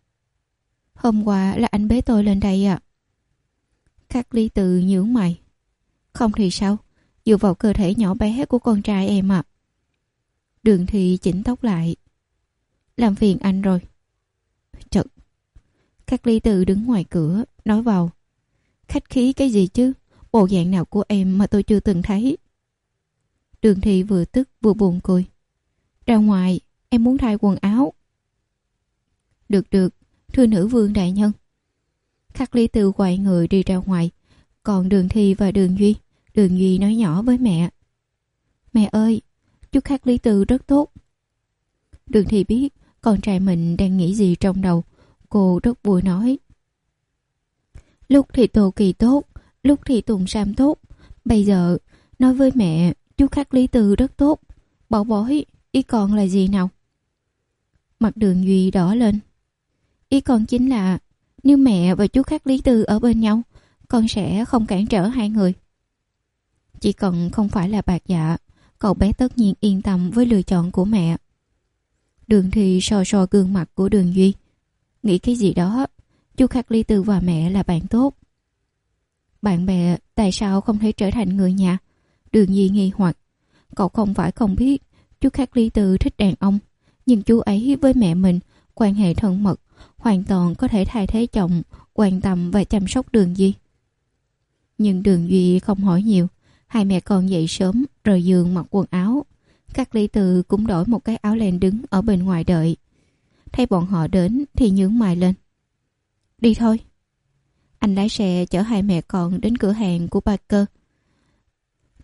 Hôm qua là anh bế tôi lên đây à? Khắc Lý Tư nhướng mày. Không thì sao? Dựa vào cơ thể nhỏ bé của con trai em à. Đường Thi chỉnh tóc lại. Làm phiền anh rồi. Chật. Khắc Lý Tư đứng ngoài cửa, nói vào. Khách khí cái gì chứ? Bộ dạng nào của em mà tôi chưa từng thấy. Đường Thi vừa tức vừa buồn cười. Ra ngoài, em muốn thay quần áo. Được được, thưa nữ vương đại nhân. Khắc Lý Tư quay người đi ra ngoài. Còn Đường Thi và Đường Duy, Đường Duy nói nhỏ với mẹ. Mẹ ơi, chú Khắc Lý Tư rất tốt. Đường Thi biết con trai mình đang nghĩ gì trong đầu. Cô rất vui nói. Lúc thì Tô Kỳ tốt, lúc thì Tùng Sam tốt. Bây giờ, nói với mẹ, chú Khắc Lý Tư rất tốt. Bảo bối, ý con là gì nào? Mặt Đường Duy đỏ lên. Ý con chính là nếu mẹ và chú Khắc Lý Tư ở bên nhau, con sẽ không cản trở hai người. Chỉ cần không phải là bạc dạ, cậu bé tất nhiên yên tâm với lựa chọn của mẹ. Đường Thi so so gương mặt của Đường Duy. Nghĩ cái gì đó, chú Khắc Lý Tư và mẹ là bạn tốt. Bạn bè tại sao không thể trở thành người nhà? Đường Duy nghi hoặc. Cậu không phải không biết chú Khắc Lý Tư thích đàn ông, nhưng chú ấy với mẹ mình quan hệ thân mật, hoàn toàn có thể thay thế chồng quan tâm và chăm sóc Đường Duy. Nhưng Đường Duy không hỏi nhiều. Hai mẹ con dậy sớm rời giường mặc quần áo. Khắc Lý Tư cũng đổi một cái áo len đứng ở bên ngoài đợi. Thấy bọn họ đến thì nhướng mày lên. Đi thôi. Anh lái xe chở hai mẹ con đến cửa hàng của Parker.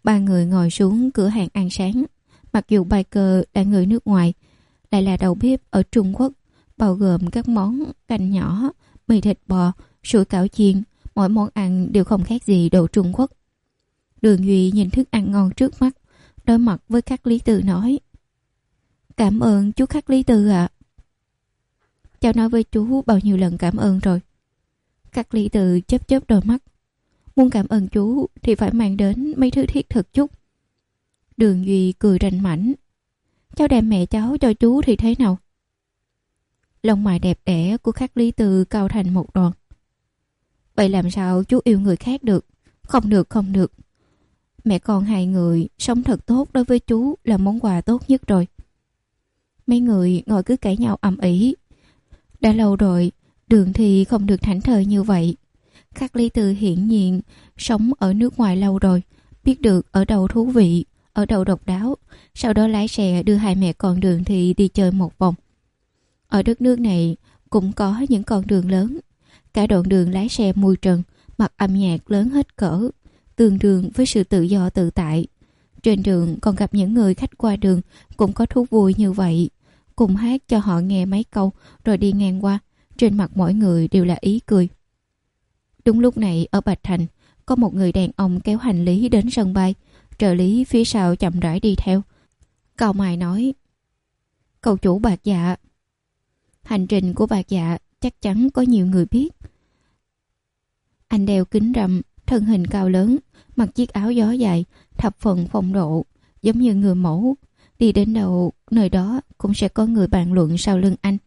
Ba người ngồi xuống cửa hàng ăn sáng. Mặc dù biker là người nước ngoài, lại là đầu bếp ở Trung Quốc, bao gồm các món canh nhỏ, mì thịt bò, sủi cảo chiên, mỗi món ăn đều không khác gì đồ Trung Quốc. Đường Duy nhìn thức ăn ngon trước mắt, đối mặt với Khắc Lý Tư nói: "Cảm ơn chú Khắc Lý Tư ạ." "Cháu nói với chú bao nhiêu lần cảm ơn rồi." Khắc Lý Tư chớp chớp đôi mắt: "Muốn cảm ơn chú thì phải mang đến mấy thứ thiết thực chút." Đường Duy cười rành mãnh: "Cháu đem mẹ cháu cho chú thì thế nào?" Lông mày đẹp đẽ của Khắc Lý Tư cau thành một đoàn. "Vậy làm sao chú yêu người khác được?" "Không được, không được. Mẹ con hai người sống thật tốt đối với chú là món quà tốt nhất rồi." Mấy người ngồi cứ cãi nhau ầm ĩ. Đã lâu rồi Đường thì không được thảnh thơi như vậy. Khắc Lý Tư hiển nhiên sống ở nước ngoài lâu rồi, biết được ở đâu thú vị, ở đâu độc đáo. Sau đó lái xe đưa hai mẹ con Đường thì đi chơi một vòng. Ở đất nước này cũng có những con đường lớn. Cả đoạn đường lái xe mui trần, bật âm nhạc lớn hết cỡ, tương đương với sự tự do tự tại. Trên đường còn gặp những người khách qua đường cũng có thú vui như vậy, cùng hát cho họ nghe mấy câu rồi đi ngang qua. Trên mặt mỗi người đều là ý cười. Đúng lúc này ở Bạch Thành, có một người đàn ông kéo hành lý đến sân bay. Trợ lý phía sau chậm rãi đi theo. Cau mày nói: "Cậu chủ Bạc Dạ." Hành trình của Bạc Dạ chắc chắn có nhiều người biết. Anh đeo kính râm, thân hình cao lớn, mặc chiếc áo gió dài, thập phần phong độ, giống như người mẫu. Đi đến đâu, nơi đó cũng sẽ có người bàn luận sau lưng anh.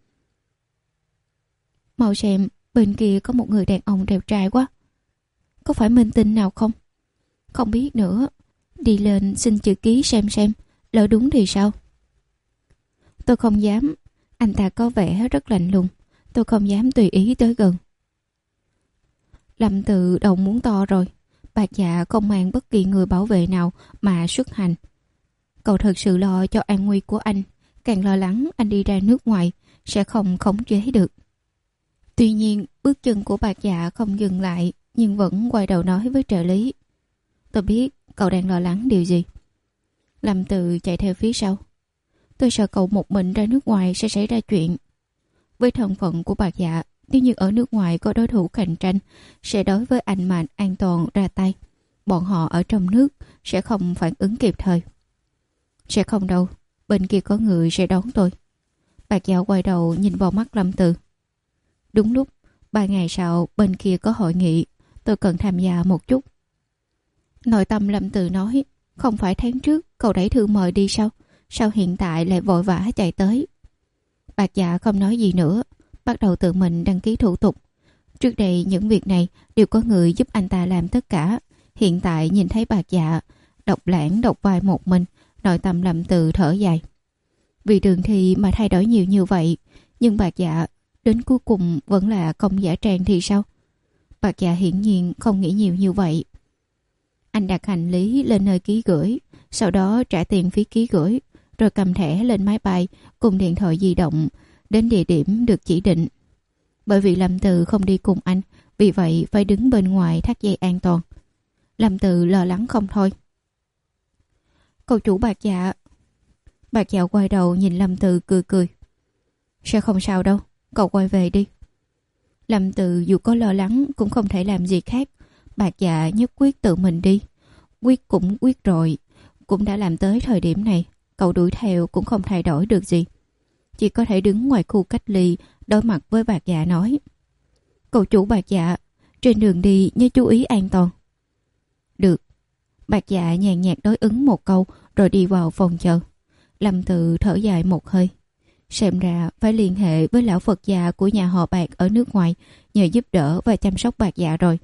"Mau xem, bên kia có một người đàn ông đẹp trai quá. Có phải minh tinh nào không?" "Không biết nữa. Đi lên xin chữ ký xem xem, lỡ đúng thì sao?" "Tôi không dám. Anh ta có vẻ rất lạnh lùng. Tôi không dám tùy ý tới gần." Lâm Tự đầu muốn to rồi. Bạc Dạ không mang bất kỳ người bảo vệ nào mà xuất hành. Cậu thật sự lo cho an nguy của anh, càng lo lắng anh đi ra nước ngoài sẽ không khống chế được. Tuy nhiên bước chân của Bạc Dạ không dừng lại, nhưng vẫn quay đầu nói với trợ lý: "Tôi biết cậu đang lo lắng điều gì." Lâm Tự chạy theo phía sau: "Tôi sợ cậu một mình ra nước ngoài sẽ xảy ra chuyện." Với thân phận của Bạc Dạ, nếu như ở nước ngoài có đối thủ cạnh tranh sẽ đối với anh mà an toàn ra tay, bọn họ ở trong nước sẽ không phản ứng kịp thời. "Sẽ không đâu, bên kia có người sẽ đón tôi." Bạc Dạ quay đầu nhìn vào mắt Lâm Tự: "Đúng lúc ba ngày sau bên kia có hội nghị, tôi cần tham gia một chút." Nội tâm Lâm Tự nói: "Không phải tháng trước cậu đẩy thư mời đi sao? Sao hiện tại lại vội vã chạy tới?" Bạc Dạ không nói gì nữa, bắt đầu tự mình đăng ký thủ tục. Trước đây những việc này đều có người giúp anh ta làm tất cả. Hiện tại nhìn thấy Bạc Dạ độc lãng độc vai một mình, nội tâm Lâm Tự thở dài. Vì Đường Thi mà thay đổi nhiều như vậy, nhưng Bạc Dạ đến cuối cùng vẫn là công giả trang thì sao? Bạc Dạ hiển nhiên không nghĩ nhiều như vậy. Anh đặt hành lý lên nơi ký gửi, sau đó trả tiền phí ký gửi, rồi cầm thẻ lên máy bay cùng điện thoại di động đến địa điểm được chỉ định. Bởi vì Lâm Tự không đi cùng anh, vì vậy phải đứng bên ngoài thắt dây an toàn. Lâm Tự lo lắng không thôi. "Cậu chủ Bạc Dạ." Bạc Dạ quay đầu nhìn Lâm Tự cười cười: "Sẽ không sao đâu, cậu quay về đi." Lâm Tự dù có lo lắng cũng không thể làm gì khác. Bạc Dạ nhất quyết tự mình đi. Quyết cũng quyết rồi, cũng đã làm tới thời điểm này, cậu đuổi theo cũng không thay đổi được gì. Chỉ có thể đứng ngoài khu cách ly đối mặt với Bạc Dạ nói: "Cậu chủ Bạc Dạ, trên đường đi nhớ chú ý an toàn." "Được." Bạc Dạ nhàn nhạt đối ứng một câu rồi đi vào phòng chờ. Lâm Tự thở dài một hơi. Xem ra phải liên hệ với lão Phật già của nhà họ Bạc ở nước ngoài nhờ giúp đỡ và chăm sóc Bạc Dạ rồi.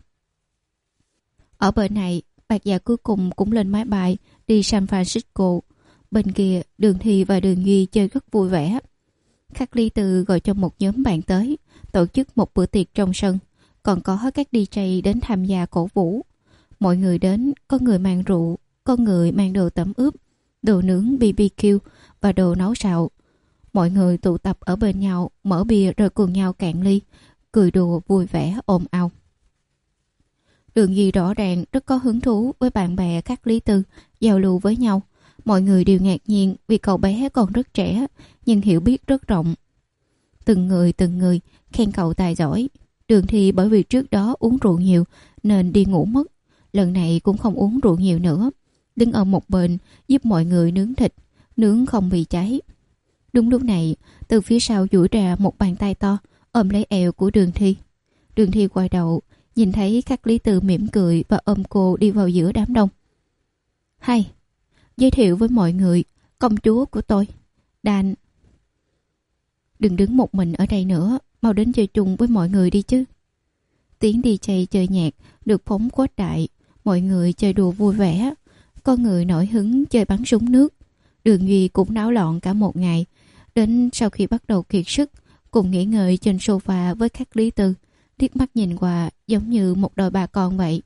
Ở bên này, Bạc Dạ cuối cùng cũng lên máy bay đi San Francisco. Bên kia, Đường Thi và Đường Duy chơi rất vui vẻ. Khắc Lý Tư gọi cho một nhóm bạn tới, tổ chức một bữa tiệc trong sân, còn có các đi jây đến tham gia cổ vũ. Mọi người đến, có người mang rượu, có người mang đồ tẩm ướp, đồ nướng bê bê kiu và đồ nấu xào. Mọi người tụ tập ở bên nhau, mở bia rồi cùng nhau cạn ly, cười đùa vui vẻ ồn ào. Đường Duy rõ ràng rất có hứng thú với bạn bè khác Lý Tư giao lưu với nhau. Mọi người đều ngạc nhiên vì cậu bé còn rất trẻ nhưng hiểu biết rất rộng. Từng người từng người khen cậu tài giỏi. Đường Thi bởi vì trước đó uống rượu nhiều nên đi ngủ mất. Lần này cũng không uống rượu nhiều nữa, đứng ở một bên giúp mọi người nướng thịt, nướng không bị cháy. Đúng lúc này, từ phía sau duỗi ra một bàn tay to ôm lấy eo của Đường Thi. Đường Thi quay đầu, nhìn thấy Khắc Lý Tư mỉm cười và ôm cô đi vào giữa đám đông. Hay, giới thiệu với mọi người, công chúa của tôi, Đan. Đừng đứng một mình ở đây nữa, mau đến chơi chung với mọi người đi chứ. Tiếng đi DJ chơi nhạc được phóng quát đại, mọi người chơi đùa vui vẻ. Có người nổi hứng chơi bắn súng nước. Đường Duy cũng náo loạn cả một ngày. Đến sau khi bắt đầu kiệt sức, cùng nghỉ ngơi trên sofa với Khắc Lý Tư, liếc mắt nhìn qua giống như một đôi bà con vậy.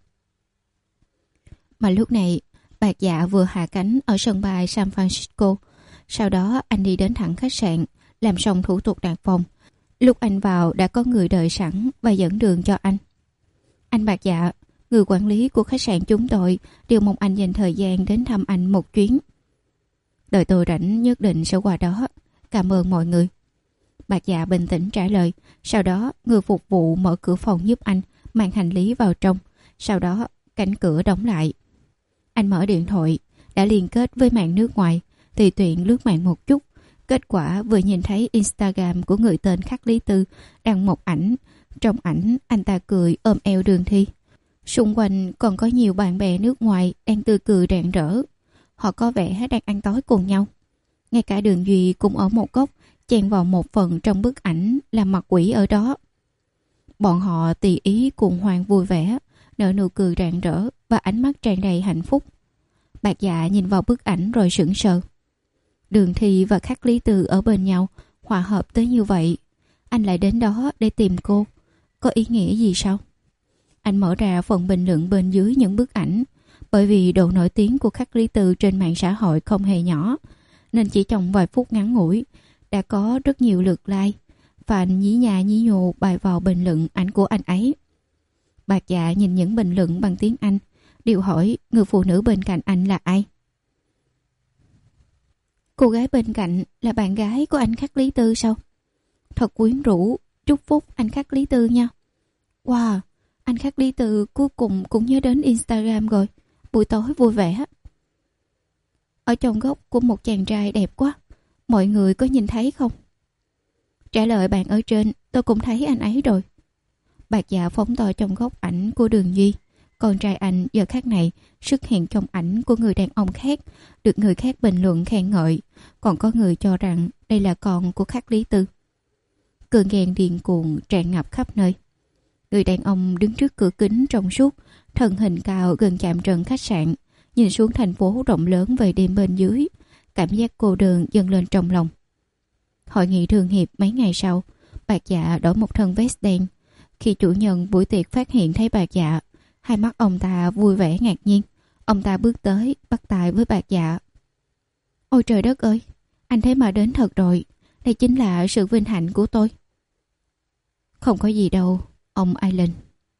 Mà lúc này, Bạc Dạ vừa hạ cánh ở sân bay San Francisco. Sau đó anh đi đến thẳng khách sạn, làm xong thủ tục đặt phòng. Lúc anh vào đã có người đợi sẵn và dẫn đường cho anh. Anh Bạc Dạ, người quản lý của khách sạn chúng tôi đều mong anh dành thời gian đến thăm anh một chuyến. Đợi tôi rảnh nhất định sẽ qua đó. Cảm ơn mọi người. Bạc Dạ bình tĩnh trả lời. Sau đó người phục vụ mở cửa phòng giúp anh mang hành lý vào trong. Sau đó cánh cửa đóng lại. Anh mở điện thoại, đã liên kết với mạng nước ngoài, tùy tiện lướt mạng một chút. Kết quả vừa nhìn thấy Instagram của người tên Khắc Lý Tư đăng một ảnh. Trong ảnh anh ta cười ôm eo Đường Thi. Xung quanh còn có nhiều bạn bè nước ngoài đang tươi cười rạng rỡ. Họ có vẻ đang ăn tối cùng nhau. Ngay cả Đường Duy cũng ở một góc chen vào một phần trong bức ảnh làm mặt quỷ ở đó. Bọn họ tùy ý cùng hoan vui vẻ, nở nụ cười rạng rỡ và ánh mắt tràn đầy hạnh phúc. Bạc Dạ nhìn vào bức ảnh rồi sững sờ. Đường Thi và Khắc Lý Tư ở bên nhau, hòa hợp tới như vậy. Anh lại đến đó để tìm cô. Có ý nghĩa gì sao? Anh mở ra phần bình luận bên dưới những bức ảnh. Bởi vì độ nổi tiếng của Khắc Lý Tư trên mạng xã hội không hề nhỏ, nên chỉ trong vài phút ngắn ngủi đã có rất nhiều lượt like. Fan nhí nha nhí nhồ bài vào bình luận ảnh của anh ấy. Bạc Dạ nhìn những bình luận bằng tiếng Anh, đều hỏi người phụ nữ bên cạnh anh là ai. Cô gái bên cạnh là bạn gái của anh Khắc Lý Tư sao? Thật quyến rũ, chúc phúc anh Khắc Lý Tư nha. Wow, anh Khắc Lý Tư cuối cùng cũng nhớ đến Instagram rồi. Buổi tối vui vẻ. Ở trong góc của một chàng trai đẹp quá. Mọi người có nhìn thấy không? Trả lời bạn ở trên, tôi cũng thấy anh ấy rồi. Bạc Dạ phóng to trong góc ảnh của Đường Duy. Con trai anh giờ khác này xuất hiện trong ảnh của người đàn ông khác, được người khác bình luận khen ngợi. Còn có người cho rằng đây là con của Khắc Lý Tư. Cơn ghen điên cuồng tràn ngập khắp nơi. Người đàn ông đứng trước cửa kính trong suốt, thân hình cao gần chạm trần khách sạn, nhìn xuống thành phố rộng lớn về đêm bên dưới. Cảm giác cô đơn dâng lên trong lòng. Hội nghị thường hiệp mấy ngày sau, Bạc Dạ đổi một thân vest đen. Khi chủ nhân buổi tiệc phát hiện thấy Bạc Dạ, hai mắt ông ta vui vẻ ngạc nhiên. Ông ta bước tới, bắt tay với Bạc Dạ. Ôi trời đất ơi, anh thế mà đến thật rồi. Đây chính là sự vinh hạnh của tôi. Không có gì đâu, ông Island.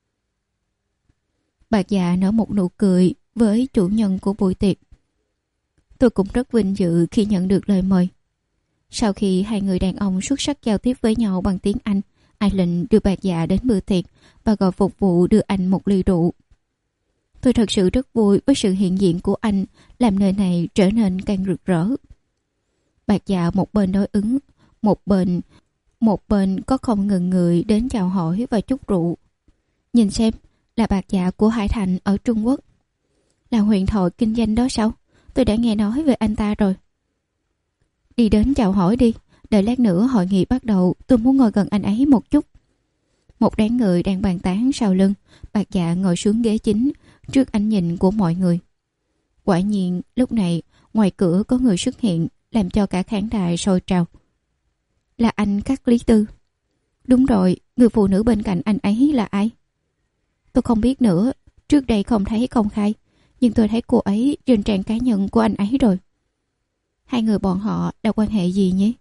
Bạc Dạ nở một nụ cười với chủ nhân của buổi tiệc. Tôi cũng rất vinh dự khi nhận được lời mời. Sau khi hai người đàn ông xuất sắc giao tiếp với nhau bằng tiếng Anh, Island đưa Bạc Dạ đến bữa tiệc và gọi phục vụ đưa anh một ly rượu. Tôi thật sự rất vui với sự hiện diện của anh, làm nơi này trở nên càng rực rỡ. Bạc Dạ một bên đối ứng, một bên một bên có không ngừng người đến chào hỏi và chúc rượu. Nhìn xem, là Bạc Dạ của Hải Thành ở Trung Quốc. Là huyền thoại kinh doanh đó sao? Tôi đã nghe nói về anh ta rồi. Đi đến chào hỏi đi, đợi lát nữa hội nghị bắt đầu, tôi muốn ngồi gần anh ấy một chút. Một đám người đang bàn tán sau lưng, Bạc Dạ ngồi xuống ghế chính, trước ánh nhìn của mọi người. Quả nhiên, lúc này, ngoài cửa có người xuất hiện, làm cho cả khán đài sôi trào. Là anh Khắc Lý Tư. Đúng rồi, người phụ nữ bên cạnh anh ấy là ai? Tôi không biết nữa, trước đây không thấy công khai, nhưng tôi thấy cô ấy trên trang cá nhân của anh ấy rồi. Hai người bọn họ là quan hệ gì nhỉ?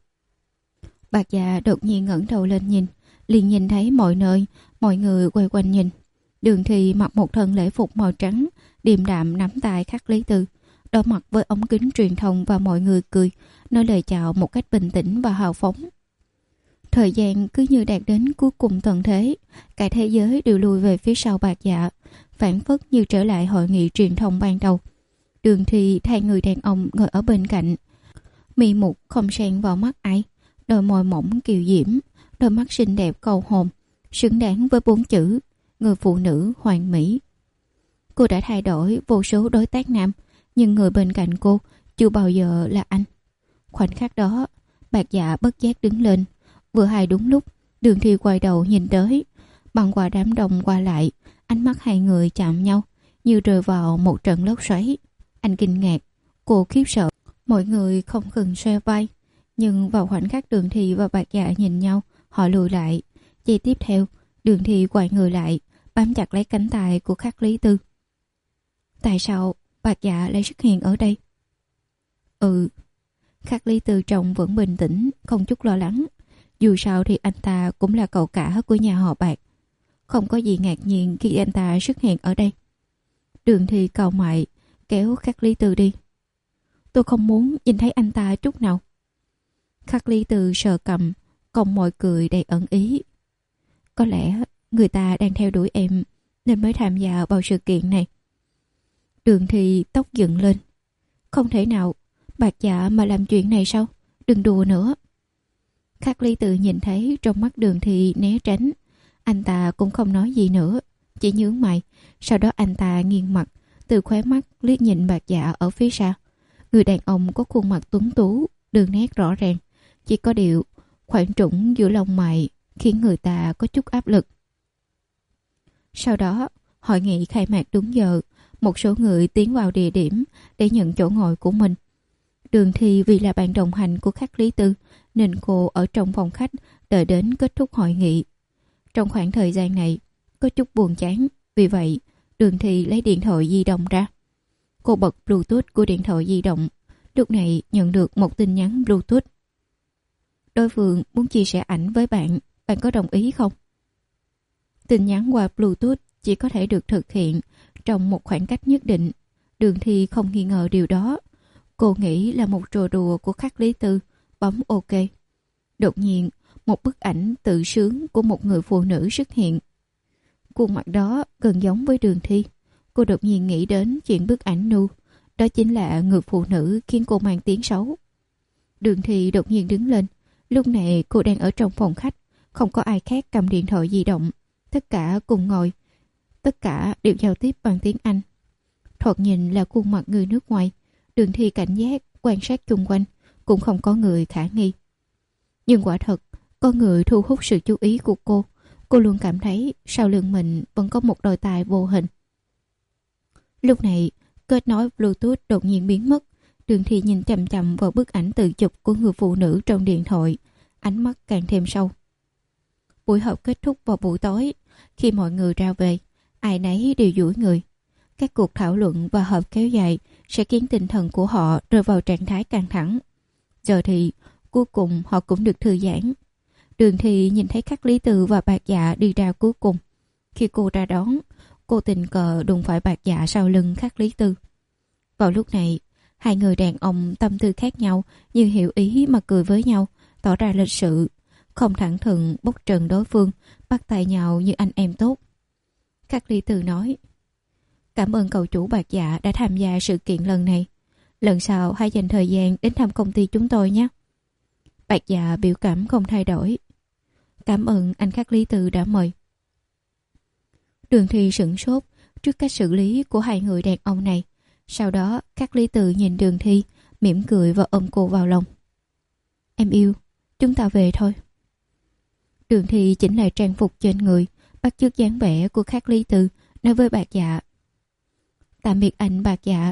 Bạc Dạ đột nhiên ngẩng đầu lên nhìn, liền nhìn thấy mọi nơi, mọi người quay quanh nhìn. Đường Thi mặc một thân lễ phục màu trắng, điềm đạm nắm tay Khắc Lý Tư, đối mặt với ống kính truyền thông và mọi người cười, nói lời chào một cách bình tĩnh và hào phóng. Thời gian cứ như đạt đến cuối cùng tận thế, cả thế giới đều lùi về phía sau Bạc Dạ, phản phất như trở lại hội nghị truyền thông ban đầu. Đường Thi thay người đàn ông ngồi ở bên cạnh, mì mục không xen vào mắt ai, đôi môi mỏng kiều diễm, đôi mắt xinh đẹp cầu hồn, xứng đáng với bốn chữ người phụ nữ hoàn mỹ. Cô đã thay đổi vô số đối tác nam, nhưng người bên cạnh cô chưa bao giờ là anh. Khoảnh khắc đó, Bạc Dạ bất giác đứng lên. Vừa hay đúng lúc, Đường Thi quay đầu nhìn tới, băng qua đám đông qua lại, ánh mắt hai người chạm nhau như rơi vào một trận lốc xoáy. Anh kinh ngạc, cô khiếp sợ, mọi người không ngừng xoe vai. Nhưng vào khoảnh khắc Đường Thi và Bạc Dạ nhìn nhau, họ lùi lại. Giây tiếp theo, Đường Thi quay người lại, bám chặt lấy cánh tay của Khắc Lý Tư. Tại sao Bạc Dạ lại xuất hiện ở đây? Ừ, Khắc Lý Tư trông vẫn bình tĩnh, không chút lo lắng. Dù sao thì anh ta cũng là cậu cả của nhà họ Bạc. Không có gì ngạc nhiên khi anh ta xuất hiện ở đây. Đường Thi cau mày, kéo Khắc Lý Tư đi. Tôi không muốn nhìn thấy anh ta chút nào. Khắc Lý Tư sờ cằm, cong môi cười đầy ẩn ý. Có lẽ người ta đang theo đuổi em nên mới tham gia vào sự kiện này. Đường Thi tóc dựng lên. Không thể nào, Bạc Dạ mà làm chuyện này sao? Đừng đùa nữa. Khắc Lý Tư nhìn thấy trong mắt Đường Thi né tránh. Anh ta cũng không nói gì nữa, chỉ nhướng mày. Sau đó anh ta nghiêng mặt, từ khóe mắt liếc nhìn Bạc Dạ ở phía sau. Người đàn ông có khuôn mặt tuấn tú, đường nét rõ ràng. Chỉ có điều, khoảng trũng giữa lông mày khiến người ta có chút áp lực. Sau đó, hội nghị khai mạc đúng giờ. Một số người tiến vào địa điểm để nhận chỗ ngồi của mình. Đường Thi vì là bạn đồng hành của Khắc Lý Tư nên cô ở trong phòng khách đợi đến kết thúc hội nghị. Trong khoảng thời gian này, có chút buồn chán. Vì vậy, Đường Thi lấy điện thoại di động ra. Cô bật Bluetooth của điện thoại di động. Lúc này nhận được một tin nhắn Bluetooth. Đối phương muốn chia sẻ ảnh với bạn. Bạn có đồng ý không? Tin nhắn qua Bluetooth chỉ có thể được thực hiện trong một khoảng cách nhất định. Đường Thi không nghi ngờ điều đó. Cô nghĩ là một trò đùa của Khắc Lý Tư, bấm OK. Đột nhiên, một bức ảnh tự sướng của một người phụ nữ xuất hiện. Khuôn mặt đó gần giống với Đường Thi. Cô đột nhiên nghĩ đến chuyện bức ảnh nu. Đó chính là người phụ nữ khiến cô mang tiếng xấu. Đường Thi đột nhiên đứng lên. Lúc này cô đang ở trong phòng khách, không có ai khác cầm điện thoại di động. Tất cả cùng ngồi. Tất cả đều giao tiếp bằng tiếng Anh. Thoạt nhìn là khuôn mặt người nước ngoài. Đường Thi cảnh giác quan sát chung quanh, cũng không có người khả nghi. Nhưng quả thật, có người thu hút sự chú ý của cô. Cô luôn cảm thấy sau lưng mình vẫn có một đôi tai vô hình. Lúc này, kết nối Bluetooth đột nhiên biến mất. Đường Thi nhìn chằm chằm vào bức ảnh tự chụp của người phụ nữ trong điện thoại. Ánh mắt càng thêm sâu. Buổi họp kết thúc vào buổi tối. Khi mọi người ra về, ai nấy đều duỗi người. Các cuộc thảo luận và họp kéo dài sẽ khiến tinh thần của họ rơi vào trạng thái căng thẳng. Giờ thì, cuối cùng họ cũng được thư giãn. Đường Thi nhìn thấy Khắc Lý Tư và Bạc Dạ đi ra cuối cùng. Khi cô ra đón, cô tình cờ đụng phải Bạc Dạ sau lưng Khắc Lý Tư. Vào lúc này, hai người đàn ông tâm tư khác nhau nhưng hiểu ý mà cười với nhau, tỏ ra lịch sự, không thẳng thừng bốc trần đối phương, bắt tay nhau như anh em tốt. Khắc Lý Tư nói: Cảm ơn cậu chủ Bạc Dạ đã tham gia sự kiện lần này. Lần sau hãy dành thời gian đến thăm công ty chúng tôi nhé. Bạc Dạ biểu cảm không thay đổi. Cảm ơn anh Khắc Lý Tư đã mời. Đường Thi sửng sốt trước cách xử lý của hai người đàn ông này. Sau đó Khắc Lý Tư nhìn Đường Thi, mỉm cười và ôm cô vào lòng. Em yêu, chúng ta về thôi. Đường Thi chỉnh lại trang phục trên người, bắt chước dáng vẻ của Khắc Lý Tư, nói với Bạc Dạ: Tạm biệt anh Bạc Dạ.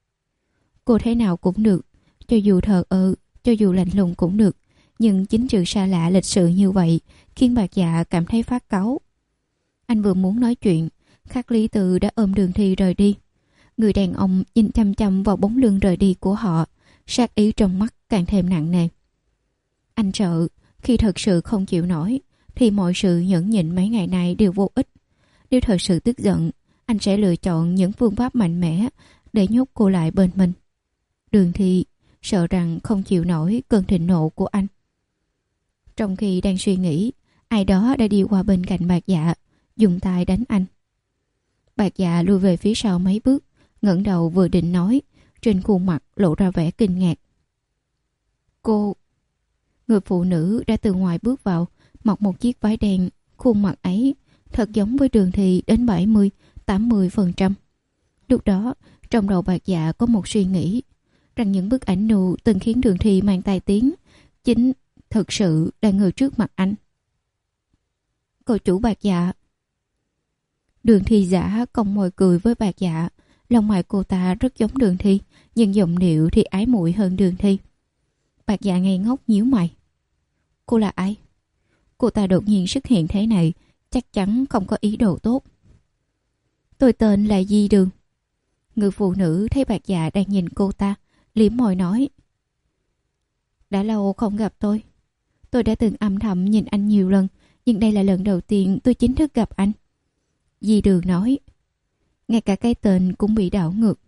Cô thế nào cũng được, cho dù thờ ơ, cho dù lạnh lùng cũng được, nhưng chính sự xa lạ lịch sự như vậy khiến Bạc Dạ cảm thấy phát cáu. Anh vừa muốn nói chuyện, Khắc Lý Tư đã ôm Đường Thi rời đi. Người đàn ông nhìn chăm chăm vào bóng lưng rời đi của họ, sát ý trong mắt càng thêm nặng nề. Anh sợ khi thật sự không chịu nổi thì mọi sự nhẫn nhịn mấy ngày nay đều vô ích. Nếu thật sự tức giận, anh sẽ lựa chọn những phương pháp mạnh mẽ để nhốt cô lại bên mình. Đường Thi sợ rằng không chịu nổi cơn thịnh nộ của anh. Trong khi đang suy nghĩ, ai đó đã đi qua bên cạnh Bạc Dạ, dùng tay đánh anh. Bạc Dạ lùi về phía sau mấy bước, ngẩng đầu vừa định nói, trên khuôn mặt lộ ra vẻ kinh ngạc. Cô... Người phụ nữ đã từ ngoài bước vào, mặc một chiếc váy đen, khuôn mặt ấy thật giống với Đường Thi đến bảy mươi đến tám mươi phần trăm. Lúc đó, trong đầu Bạc Dạ có một suy nghĩ, rằng những bức ảnh nụ từng khiến Đường Thi mang tai tiếng, chính thực sự là người trước mặt anh. Cô chủ Bạc Dạ. Đường Thi giả cong môi cười với Bạc Dạ, lông mày cô ta rất giống Đường Thi, nhưng giọng điệu thì ái muội hơn Đường Thi. Bạc Dạ ngây ngốc nhíu mày. Cô là ai? Cô ta đột nhiên xuất hiện thế này, chắc chắn không có ý đồ tốt. Tôi tên là Di Đường. Người phụ nữ thấy Bạc Dạ đang nhìn cô ta, liếm môi nói. Đã lâu không gặp tôi. Tôi đã từng âm thầm nhìn anh nhiều lần, nhưng đây là lần đầu tiên tôi chính thức gặp anh. Di Đường nói. Ngay cả cái tên cũng bị đảo ngược.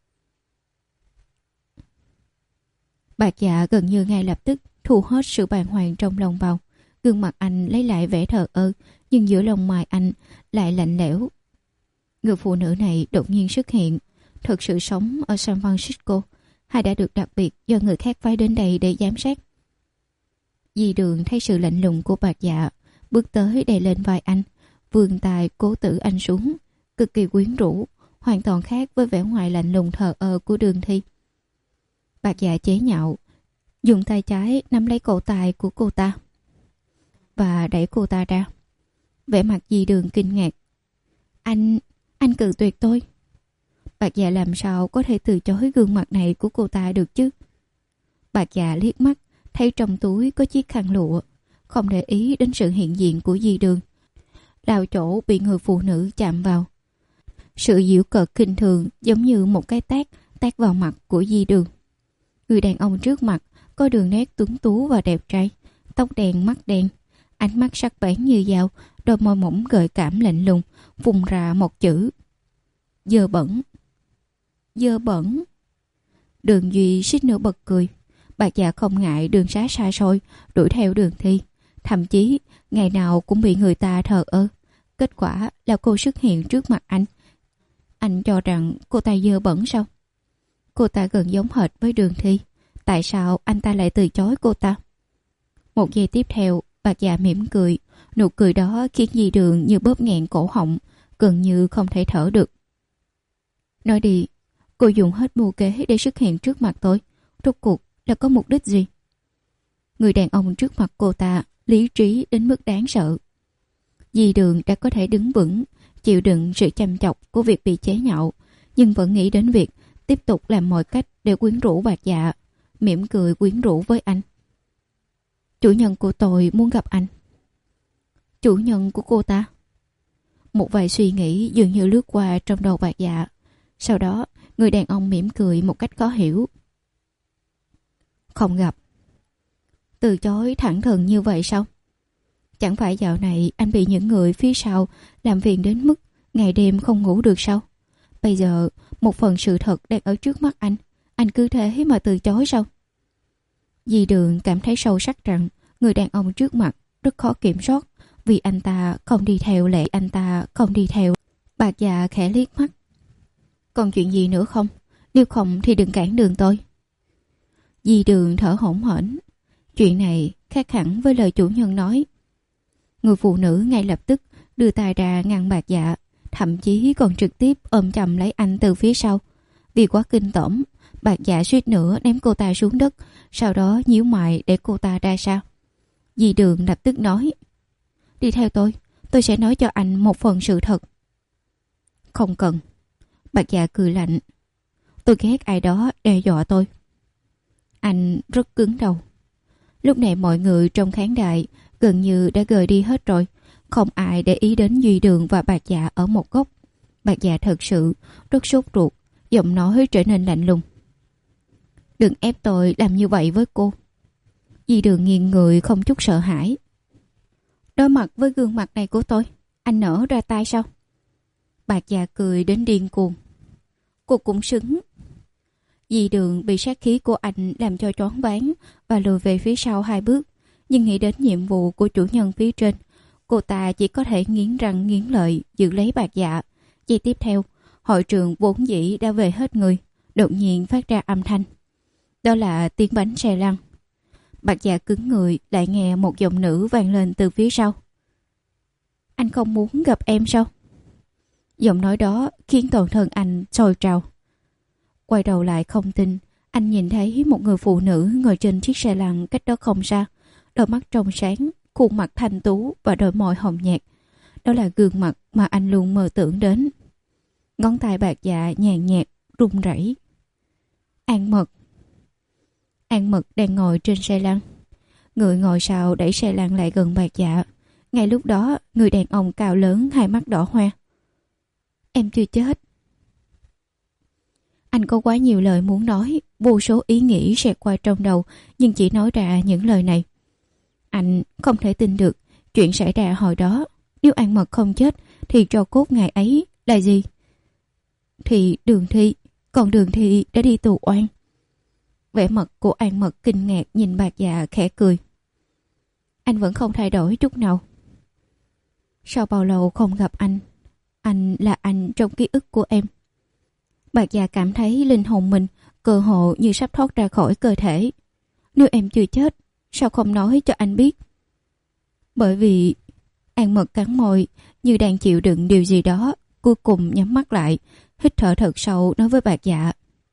Bạc Dạ gần như ngay lập tức thu hết sự bàng hoàng trong lòng vào. Gương mặt anh lấy lại vẻ thờ ơ, nhưng giữa lông mày anh lại lạnh lẽo. Người phụ nữ này đột nhiên xuất hiện, thực sự sống ở San Francisco, hay đã được đặc biệt do người khác phái đến đây để giám sát. Di Đường thấy sự lạnh lùng của Bạc Dạ, bước tới đè lên vai anh, vươn tay cố tử anh xuống, cực kỳ quyến rũ, hoàn toàn khác với vẻ ngoài lạnh lùng thờ ơ của Đường Thi. Bạc Dạ chế nhạo, dùng tay trái nắm lấy cổ tay của cô ta và đẩy cô ta ra. Vẻ mặt Di Đường kinh ngạc. Anh, anh cự tuyệt tôi. Bạc Dạ làm sao có thể từ chối gương mặt này của cô ta được chứ? Bạc Dạ liếc mắt, thấy trong túi có chiếc khăn lụa, không để ý đến sự hiện diện của Di Đường. Đào chỗ bị người phụ nữ chạm vào. Sự giễu cợt kinh thường giống như một cái tát tát vào mặt của Di Đường. Người đàn ông trước mặt có đường nét tuấn tú và đẹp trai, tóc đen mắt đen, ánh mắt sắc bén như dao, đôi môi mỏng gợi cảm lạnh lùng, phun ra một chữ: dơ bẩn. Dơ bẩn. Đường Duy suýt nữa bật cười. Bạc Dạ không ngại đường xá xa xôi đuổi theo Đường Thi, thậm chí ngày nào cũng bị người ta thờ ơ. Kết quả là cô xuất hiện trước mặt anh. Anh cho rằng cô ta dơ bẩn sao? Cô ta gần giống hệt với Đường Thi, tại sao anh ta lại từ chối cô ta? Một giây tiếp theo, Bạc Dạ mỉm cười, nụ cười đó khiến Di Đường như bóp nghẹn cổ họng, gần như không thể thở được. Nói đi, cô dùng hết mưu kế để xuất hiện trước mặt tôi, rốt cuộc là có mục đích gì? Người đàn ông trước mặt cô ta lý trí đến mức đáng sợ. Di Đường đã có thể đứng vững, chịu đựng sự chăm chọc của việc bị chế nhạo, nhưng vẫn nghĩ đến việc tiếp tục làm mọi cách để quyến rũ Bạc Dạ, mỉm cười quyến rũ với anh. Chủ nhân của tôi muốn gặp anh. Chủ nhân của cô ta? Một vài suy nghĩ dường như lướt qua trong đầu Bạc Dạ. Sau đó, người đàn ông mỉm cười một cách khó hiểu. Không gặp. Từ chối thẳng thừng như vậy sao? Chẳng phải dạo này anh bị những người phía sau làm phiền đến mức ngày đêm không ngủ được sao? Bây giờ, một phần sự thật đang ở trước mắt anh, anh cứ thế mà từ chối sao? Di Đường cảm thấy sâu sắc rằng người đàn ông trước mặt rất khó kiểm soát, vì anh ta không đi theo lệ anh ta không đi theo. Bạc Dạ khẽ liếc mắt. Còn chuyện gì nữa không? Nếu không thì đừng cản đường tôi. Di Đường thở hổn hển. Chuyện này khác hẳn với lời chủ nhân nói. Người phụ nữ ngay lập tức đưa tay ra ngăn Bạc Dạ, thậm chí còn trực tiếp ôm chầm lấy anh từ phía sau. Vì quá kinh tởm, Bạc Dạ suýt nữa ném cô ta xuống đất, sau đó nhíu mày để cô ta ra sao. Di Đường lập tức nói: đi theo tôi, tôi sẽ nói cho anh một phần sự thật. Không cần. Bạc Dạ cười lạnh. Tôi ghét ai đó đe dọa tôi. Anh rất cứng đầu. Lúc này mọi người trong khán đài gần như đã rời đi hết rồi, không ai để ý đến Duy Đường và Bạc Dạ ở một góc. Bạc Dạ thật sự rất sốt ruột, giọng nói trở nên lạnh lùng. Đừng ép tôi làm như vậy với cô. Duy Đường nghiêng người không chút sợ hãi. Đối mặt với gương mặt này của tôi, anh nỡ ra tay sao? Bạc Dạ cười đến điên cuồng. Cô cũng xứng. Di Đường bị sát khí của anh làm cho choáng váng và lùi về phía sau hai bước. Nhưng nghĩ đến nhiệm vụ của chủ nhân phía trên, cô ta chỉ có thể nghiến răng nghiến lợi giữ lấy Bạc Dạ. Giây tiếp theo, hội trường vốn dĩ đã về hết người, đột nhiên phát ra âm thanh. Đó là tiếng bánh xe lăn. Bạc Dạ cứng người, lại nghe một giọng nữ vang lên từ phía sau. Anh không muốn gặp em sao? Giọng nói đó khiến toàn thân anh sôi trào. Quay đầu lại không tin, anh nhìn thấy một người phụ nữ ngồi trên chiếc xe lăn cách đó không xa, đôi mắt trong sáng, khuôn mặt thanh tú và đôi môi hồng nhạt. Đó là gương mặt mà anh luôn mơ tưởng đến. Ngón tay Bạc Dạ nhàn nhạt run rẩy. An Mật. An Mật đang ngồi trên xe lăn. Người ngồi sau đẩy xe lăn lại gần Bạc Dạ. Ngay lúc đó, người đàn ông cao lớn, hai mắt đỏ hoe. Em chưa chết. Anh có quá nhiều lời muốn nói, vô số ý nghĩ xẹt qua trong đầu, nhưng chỉ nói ra những lời này. Anh không thể tin được chuyện xảy ra hồi đó. Nếu An Mật không chết, thì tro cốt ngày ấy là gì? Thì Đường Thi, còn Đường Thi đã đi tù oan. Vẻ mặt của An Mật kinh ngạc nhìn Bạc Dạ khẽ cười. Anh vẫn không thay đổi chút nào. Sau bao lâu không gặp anh, anh là anh trong ký ức của em. Bạc Dạ cảm thấy linh hồn mình cơ hồ như sắp thoát ra khỏi cơ thể. Nếu em chưa chết, sao không nói cho anh biết? Bởi vì... An Mật cắn môi như đang chịu đựng điều gì đó, cuối cùng nhắm mắt lại, hít thở thật sâu nói với Bạc Dạ.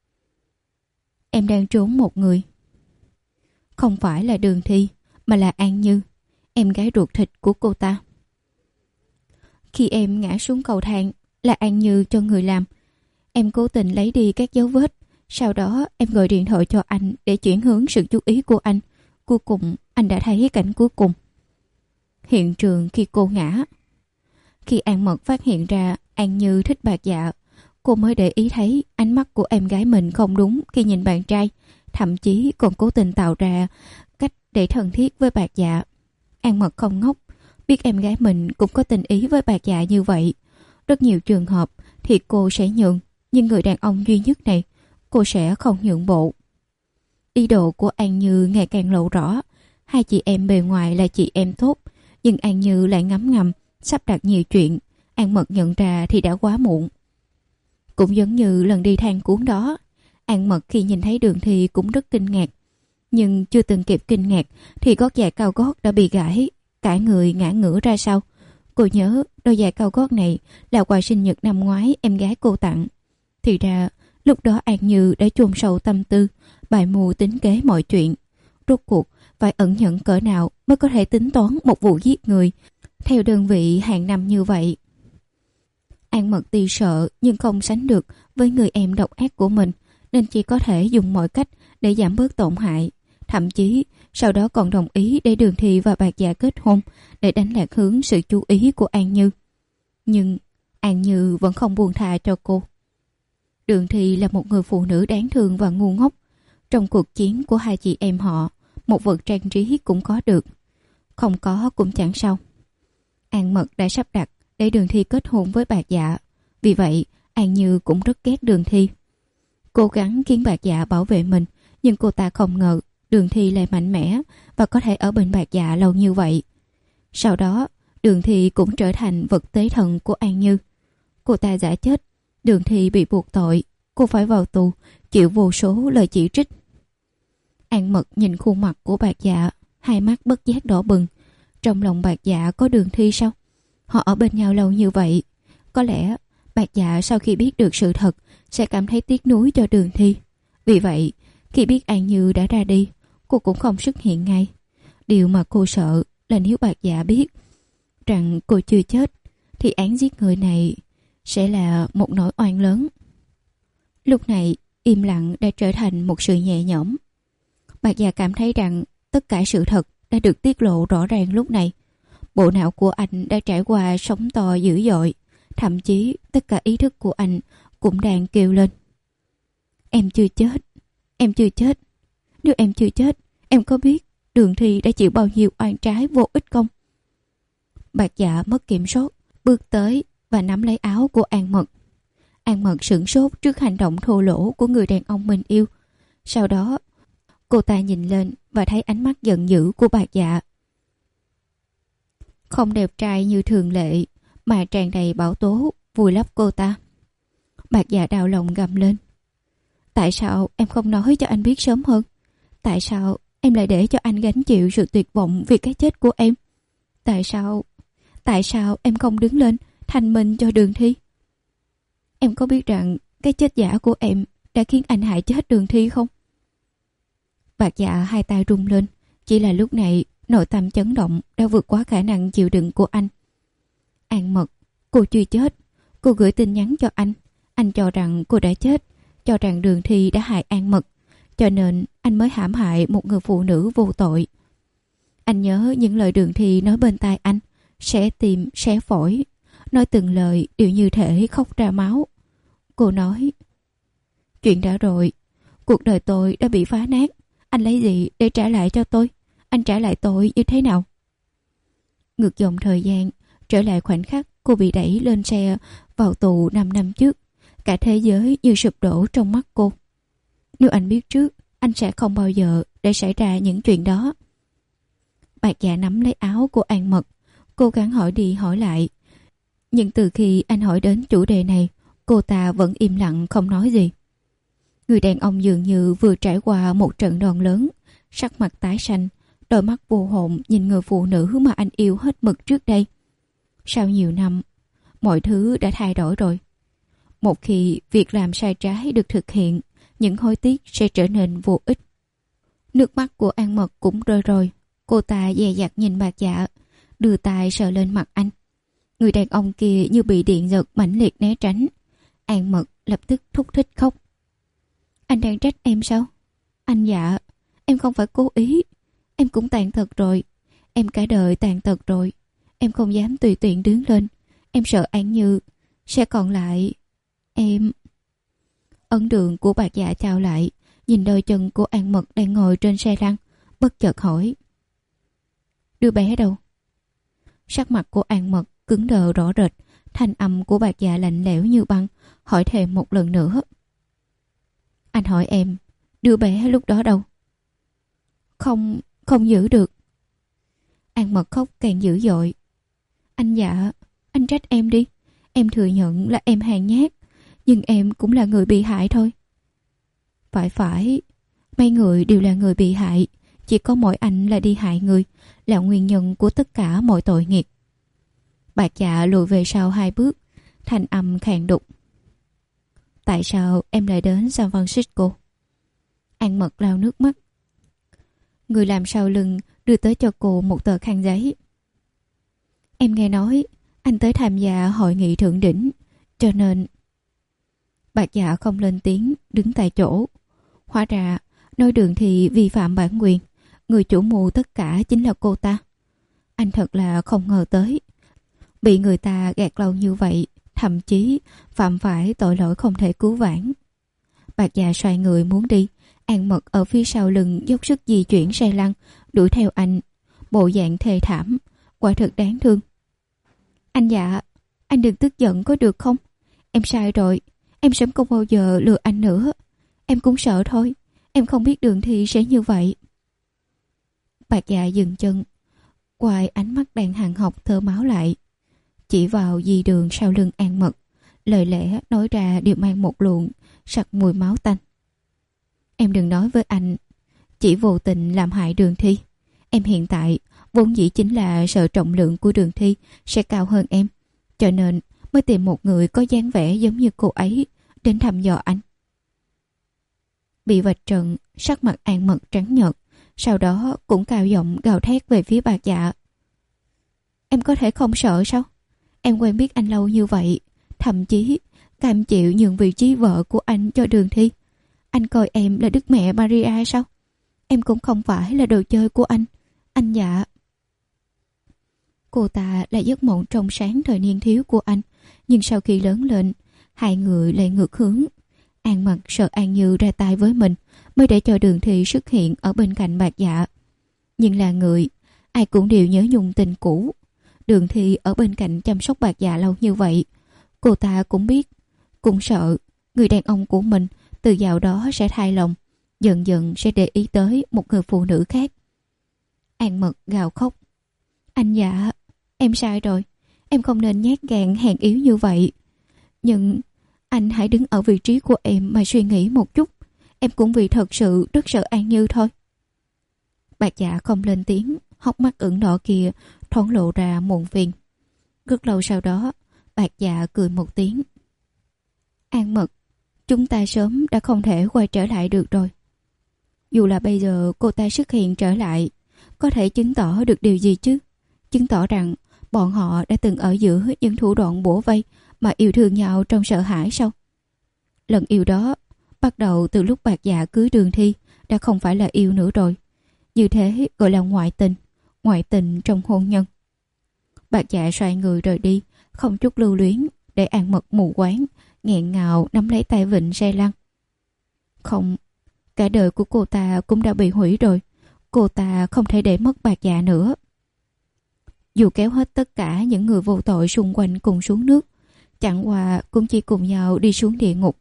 Em đang trốn một người. Không phải là Đường Thi, mà là An Như, em gái ruột thịt của cô ta. Khi em ngã xuống cầu thang, là An Như cho người làm. Em cố tình lấy đi các dấu vết. Sau đó em gọi điện thoại cho anh để chuyển hướng sự chú ý của anh. Cuối cùng anh đã thấy cảnh cuối cùng. Hiện trường khi cô ngã. Khi An Mật phát hiện ra An Như thích Bạc Dạ, cô mới để ý thấy ánh mắt của em gái mình không đúng khi nhìn bạn trai, thậm chí còn cố tình tạo ra cách để thân thiết với Bạc Dạ. An Mật không ngốc, biết em gái mình cũng có tình ý với Bạc Dạ như vậy. Rất nhiều trường hợp thì cô sẽ nhượng, nhưng người đàn ông duy nhất này cô sẽ không nhượng bộ. Ý đồ của An Như ngày càng lộ rõ. Hai chị em bề ngoài là chị em tốt, nhưng An Như lại ngấm ngầm sắp đặt nhiều chuyện. An Mật nhận ra thì đã quá muộn. Cũng giống như lần đi thang cuốn đó, An Mật khi nhìn thấy Đường Thi cũng rất kinh ngạc. Nhưng chưa từng kịp kinh ngạc thì gót giày cao gót đã bị gãy, cả người ngã ngửa ra sau. Cô nhớ đôi giày cao gót này là quà sinh nhật năm ngoái em gái cô tặng. Thì ra lúc đó An Như đã chôn sâu tâm tư, bài mưu tính kế mọi chuyện. Rốt cuộc phải ẩn nhẫn cỡ nào mới có thể tính toán một vụ giết người theo đơn vị hàng năm như vậy. An Mật tuy sợ nhưng không sánh được với người em độc ác của mình, nên chỉ có thể dùng mọi cách để giảm bớt tổn hại. Thậm chí sau đó còn đồng ý để Đường Thi và Bạc Dạ kết hôn để đánh lạc hướng sự chú ý của An Như. Nhưng An Như vẫn không buông tha cho cô. Đường Thi là một người phụ nữ đáng thương và ngu ngốc. Trong cuộc chiến của hai chị em họ, một vật trang trí cũng có được, không có cũng chẳng sao. An Mật đã sắp đặt để Đường Thi kết hôn với Bạc Dạ. Vì vậy An Như cũng rất ghét Đường Thi. Cố gắng khiến Bạc Dạ bảo vệ mình, nhưng cô ta không ngờ Đường Thi lại mạnh mẽ và có thể ở bên Bạc Dạ lâu như vậy. Sau đó Đường Thi cũng trở thành vật tế thần của An Như. Cô ta giả chết, Đường Thi bị buộc tội, cô phải vào tù, chịu vô số lời chỉ trích. An Mật nhìn khuôn mặt của Bạc Dạ, hai mắt bất giác đỏ bừng. Trong lòng Bạc Dạ có Đường Thi sao? Họ ở bên nhau lâu như vậy, có lẽ Bạc Dạ sau khi biết được sự thật sẽ cảm thấy tiếc nuối cho Đường Thi. Vì vậy khi biết An Như đã ra đi, cô cũng không xuất hiện ngay. Điều mà cô sợ là nếu Bạc Dạ biết rằng cô chưa chết thì án giết người này sẽ là một nỗi oan lớn. Lúc này im lặng đã trở thành một sự nhẹ nhõm. Bạc Dạ cảm thấy rằng tất cả sự thật đã được tiết lộ rõ ràng lúc này. Bộ não của anh đã trải qua sóng to dữ dội, thậm chí tất cả ý thức của anh cũng đang kêu lên. Em chưa chết, em chưa chết. Nếu em chưa chết, em có biết Đường Thi đã chịu bao nhiêu oan trái vô ích không? Bạc Dạ mất kiểm soát, bước tới và nắm lấy áo của An Mật. An Mật sửng sốt trước hành động thô lỗ của người đàn ông mình yêu. Sau đó, cô ta nhìn lên và thấy ánh mắt giận dữ của Bạc Dạ. Không đẹp trai như thường lệ, mà tràn đầy bão tố, vùi lấp cô ta. Bạc Dạ đau lòng gầm lên. Tại sao em không nói cho anh biết sớm hơn? Tại sao em lại để cho anh gánh chịu sự tuyệt vọng vì cái chết của em? Tại sao... Tại sao em không đứng lên thanh minh cho Đường Thi? Em có biết rằng cái chết giả của em đã khiến anh hại chết Đường Thi không? Bạc Dạ hai tay rung lên. Chỉ là lúc này nội tâm chấn động đã vượt quá khả năng chịu đựng của anh. An Mật, cô chưa chết. Cô gửi tin nhắn cho anh. Anh cho rằng cô đã chết, cho rằng Đường Thi đã hại An Mật, cho nên anh mới hãm hại một người phụ nữ vô tội. Anh nhớ những lời Đường Thi nói bên tai anh, xé tim, xé phổi, nói từng lời đều như thể khóc ra máu. Cô nói, chuyện đã rồi, cuộc đời tôi đã bị phá nát, anh lấy gì để trả lại cho tôi? Anh trả lại tôi như thế nào? Ngược dòng thời gian, trở lại khoảnh khắc cô bị đẩy lên xe vào tù năm năm trước. Cả thế giới như sụp đổ trong mắt cô. Nếu anh biết trước, anh sẽ không bao giờ để xảy ra những chuyện đó. Bạc Dạ nắm lấy áo của An Mật, cố gắng hỏi đi hỏi lại. Nhưng từ khi anh hỏi đến chủ đề này, cô ta vẫn im lặng không nói gì. Người đàn ông dường như vừa trải qua một trận đòn lớn, sắc mặt tái xanh, đôi mắt vô hồn nhìn người phụ nữ mà anh yêu hết mực trước đây. Sau nhiều năm, mọi thứ đã thay đổi rồi. Một khi việc làm sai trái được thực hiện, những hối tiếc sẽ trở nên vô ích. Nước mắt của An Mật cũng rơi rồi. Cô ta dè dặt nhìn Bạc Dạ, đưa tay sờ lên mặt anh. Người đàn ông kia như bị điện giật mãnh liệt né tránh. An Mật lập tức thúc thích khóc. Anh đang trách em sao? Anh Dạ, em không phải cố ý. Em cũng tàn tật rồi. Em cả đời tàn tật rồi. Em không dám tùy tiện đứng lên. Em sợ An Như sẽ còn lại. Em... Ấn đường của Bạc Dạ chào lại, nhìn đôi chân của An Mật đang ngồi trên xe lăn, bất chợt hỏi. Đứa bé đâu? Sắc mặt của An Mật cứng đờ rõ rệt, thanh âm của Bạc Dạ lạnh lẽo như băng, hỏi thêm một lần nữa. Anh hỏi em, đứa bé lúc đó đâu? Không, không giữ được. An Mật khóc càng dữ dội. Anh Dạ, anh trách em đi. Em thừa nhận là em hèn nhát, nhưng em cũng là người bị hại thôi. Phải phải, mấy người đều là người bị hại. Chỉ có mỗi anh là đi hại người, là nguyên nhân của tất cả mọi tội nghiệp. Bạc Dạ lùi về sau hai bước, thanh âm khàn đục. Tại sao em lại đến San Francisco? An Mật lau nước mắt. Người làm sau lưng đưa tới cho cô một tờ khăn giấy. Em nghe nói anh tới tham gia hội nghị thượng đỉnh, cho nên... Bạc Dạ không lên tiếng, đứng tại chỗ. Hóa ra nói Đường Thi vi phạm bản quyền, người chủ mưu tất cả chính là cô ta. Anh thật là không ngờ tới, bị người ta gạt lâu như vậy, thậm chí phạm phải tội lỗi không thể cứu vãn. Bạc Dạ xoay người muốn đi. An Mật ở phía sau lưng dốc sức di chuyển xe lăn, đuổi theo anh, bộ dạng thê thảm, quả thật đáng thương. Anh Dạ, anh đừng tức giận có được không? Em sai rồi, em sẽ không bao giờ lừa anh nữa. Em cũng sợ thôi, em không biết Đường Thi sẽ như vậy. Bạc Dạ dừng chân, quay ánh mắt đang hằn học thở máu lại, chỉ vào di đường sau lưng An Mật, lời lẽ nói ra đều mang một luồng sặc mùi máu tanh. Em đừng nói với anh chỉ vô tình làm hại Đường Thi. Em hiện tại vốn dĩ chính là sợ trọng lượng của Đường Thi sẽ cao hơn em, cho nên mới tìm một người có dáng vẻ giống như cô ấy đến thăm dò anh. Bị vạch trần, sắc mặt An Mật trắng nhợt, sau đó cũng cao giọng gào thét về phía Bạc Dạ. Em có thể không sợ sao? Em quen biết anh lâu như vậy, thậm chí cam chịu nhường vị trí vợ của anh cho Đường Thi. Anh coi em là đức mẹ Maria sao? Em cũng không phải là đồ chơi của anh, anh Dạ. Cô ta là giấc mộng trong sáng thời niên thiếu của anh, nhưng sau khi lớn lên, hai người lại ngược hướng. An Mật sợ An Như ra tay với mình, mới để cho Đường Thi xuất hiện ở bên cạnh Bạc Dạ. Nhưng là người, ai cũng đều nhớ nhung tình cũ. Đường Thi ở bên cạnh chăm sóc Bạc Dạ lâu như vậy, Cô ta cũng biết, cũng sợ người đàn ông của mình từ dạo đó sẽ thay lòng, dần dần sẽ để ý tới một người phụ nữ khác. An Mật gào khóc. Anh Dạ, em sai rồi. Em không nên nhát gan hèn yếu như vậy. Nhưng anh hãy đứng ở vị trí của em mà suy nghĩ một chút. Em cũng vì thật sự rất sợ An Như thôi. Bạc Dạ không lên tiếng, hốc mắt ửng đỏ kia thoáng lộ ra muộn phiền. Rất lâu sau đó, Bạc Dạ cười một tiếng. An Mật, chúng ta sớm đã không thể quay trở lại được rồi. Dù là bây giờ cô ta xuất hiện trở lại, có thể chứng tỏ được điều gì chứ? Chứng tỏ rằng bọn họ đã từng ở giữa những thủ đoạn bủa vây mà yêu thương nhau trong sợ hãi sao? Lần yêu đó, bắt đầu từ lúc Bạc Dạ cưới Đường Thi, đã không phải là yêu nữa rồi. Như thế gọi là ngoại tình, ngoại tình trong hôn nhân. Bạc Dạ xoay người rời đi, không chút lưu luyến, để An Mật mù quáng, nghẹn ngào nắm lấy tay vịn xe lăn. Không, cả đời của cô ta cũng đã bị hủy rồi. Cô ta không thể để mất Bạc Dạ nữa. Dù kéo hết tất cả những người vô tội xung quanh cùng xuống nước, chẳng qua cũng chỉ cùng nhau đi xuống địa ngục.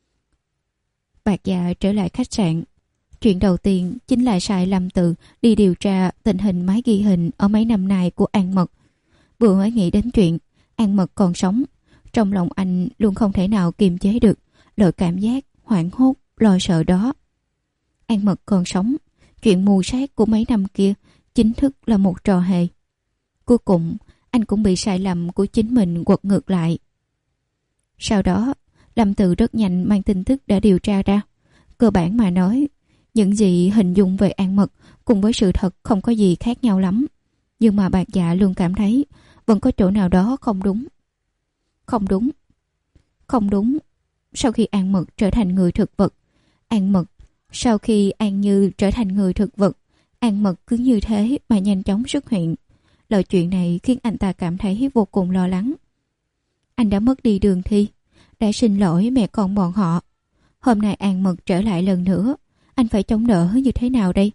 Bạc Dạ trở lại khách sạn. Chuyện đầu tiên chính là sai Lâm Từ đi điều tra tình hình máy ghi hình ở mấy năm nay của An Mật. Vừa mới nghĩ đến chuyện An Mật còn sống, trong lòng anh luôn không thể nào kiềm chế được loại cảm giác hoảng hốt, lo sợ đó. An Mật còn sống, chuyện mù sát của mấy năm kia chính thức là một trò hề. Cuối cùng, anh cũng bị sai lầm của chính mình quật ngược lại. Sau đó, Lâm Từ rất nhanh mang tin tức đã điều tra ra. Cơ bản mà nói, những gì hình dung về An Mật cùng với sự thật không có gì khác nhau lắm. Nhưng mà Bạc Dạ luôn cảm thấy vẫn có chỗ nào đó không đúng. Không đúng. Không đúng. Sau khi An Mật trở thành người thực vật, An Mật sau khi An Như trở thành người thực vật, An Mật cứ như thế mà nhanh chóng xuất hiện. Lời chuyện này khiến anh ta cảm thấy vô cùng lo lắng. Anh đã mất đi Đường Thi, đã xin lỗi mẹ con bọn họ. Hôm nay An Mật trở lại lần nữa, anh phải chống đỡ như thế nào đây?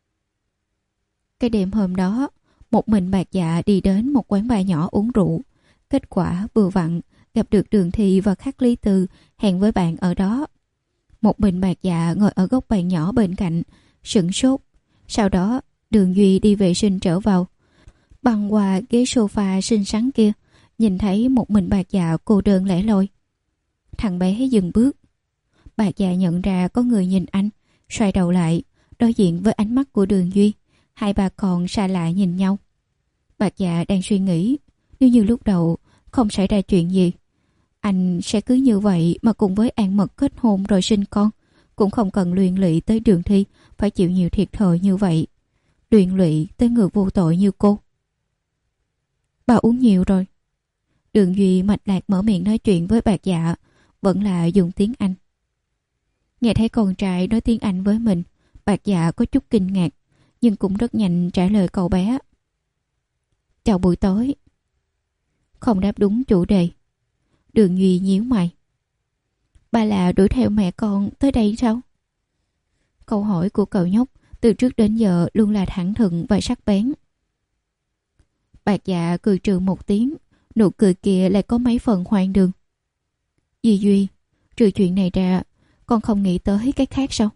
Cái đêm hôm đó, một mình Bạc Dạ đi đến một quán bar nhỏ uống rượu. Kết quả vừa vặn gặp được Đường Thi và Khắc Lý Từ hẹn với bạn ở đó. Một mình Bạc Dạ ngồi ở góc bàn nhỏ bên cạnh, sửng sốt. Sau đó Đường Duy đi vệ sinh trở vào. Băng qua ghế sofa xinh xắn kia, nhìn thấy một mình Bạc Dạ cô đơn lẻ loi. Thằng bé dừng bước. Bạc Dạ nhận ra có người nhìn anh, xoay đầu lại, đối diện với ánh mắt của Đường Duy. Hai bà con xa lạ nhìn nhau. Bạc Dạ đang suy nghĩ, nếu như lúc đầu không xảy ra chuyện gì, anh sẽ cứ như vậy mà cùng với An Mật kết hôn rồi sinh con, cũng không cần luyện lụy tới Đường Thi phải chịu nhiều thiệt thòi như vậy, luyện lụy tới người vô tội như cô. Bà uống nhiều rồi. Đường Duy mạch lạc mở miệng nói chuyện với Bạc Dạ, vẫn là dùng tiếng Anh. Nghe thấy con trai nói tiếng Anh với mình, Bạc Dạ có chút kinh ngạc, nhưng cũng rất nhanh trả lời cậu bé. Chào buổi tối. Không đáp đúng chủ đề. Đường Duy nhíu mày. Ba là đuổi theo mẹ con tới đây sao? Câu hỏi của cậu nhóc từ trước đến giờ luôn là thẳng thừng và sắc bén. Bạc Dạ cười trừ một tiếng, nụ cười kia lại có mấy phần hoang đường. Duy Duy, trừ chuyện này ra, con không nghĩ tới cái khác sao?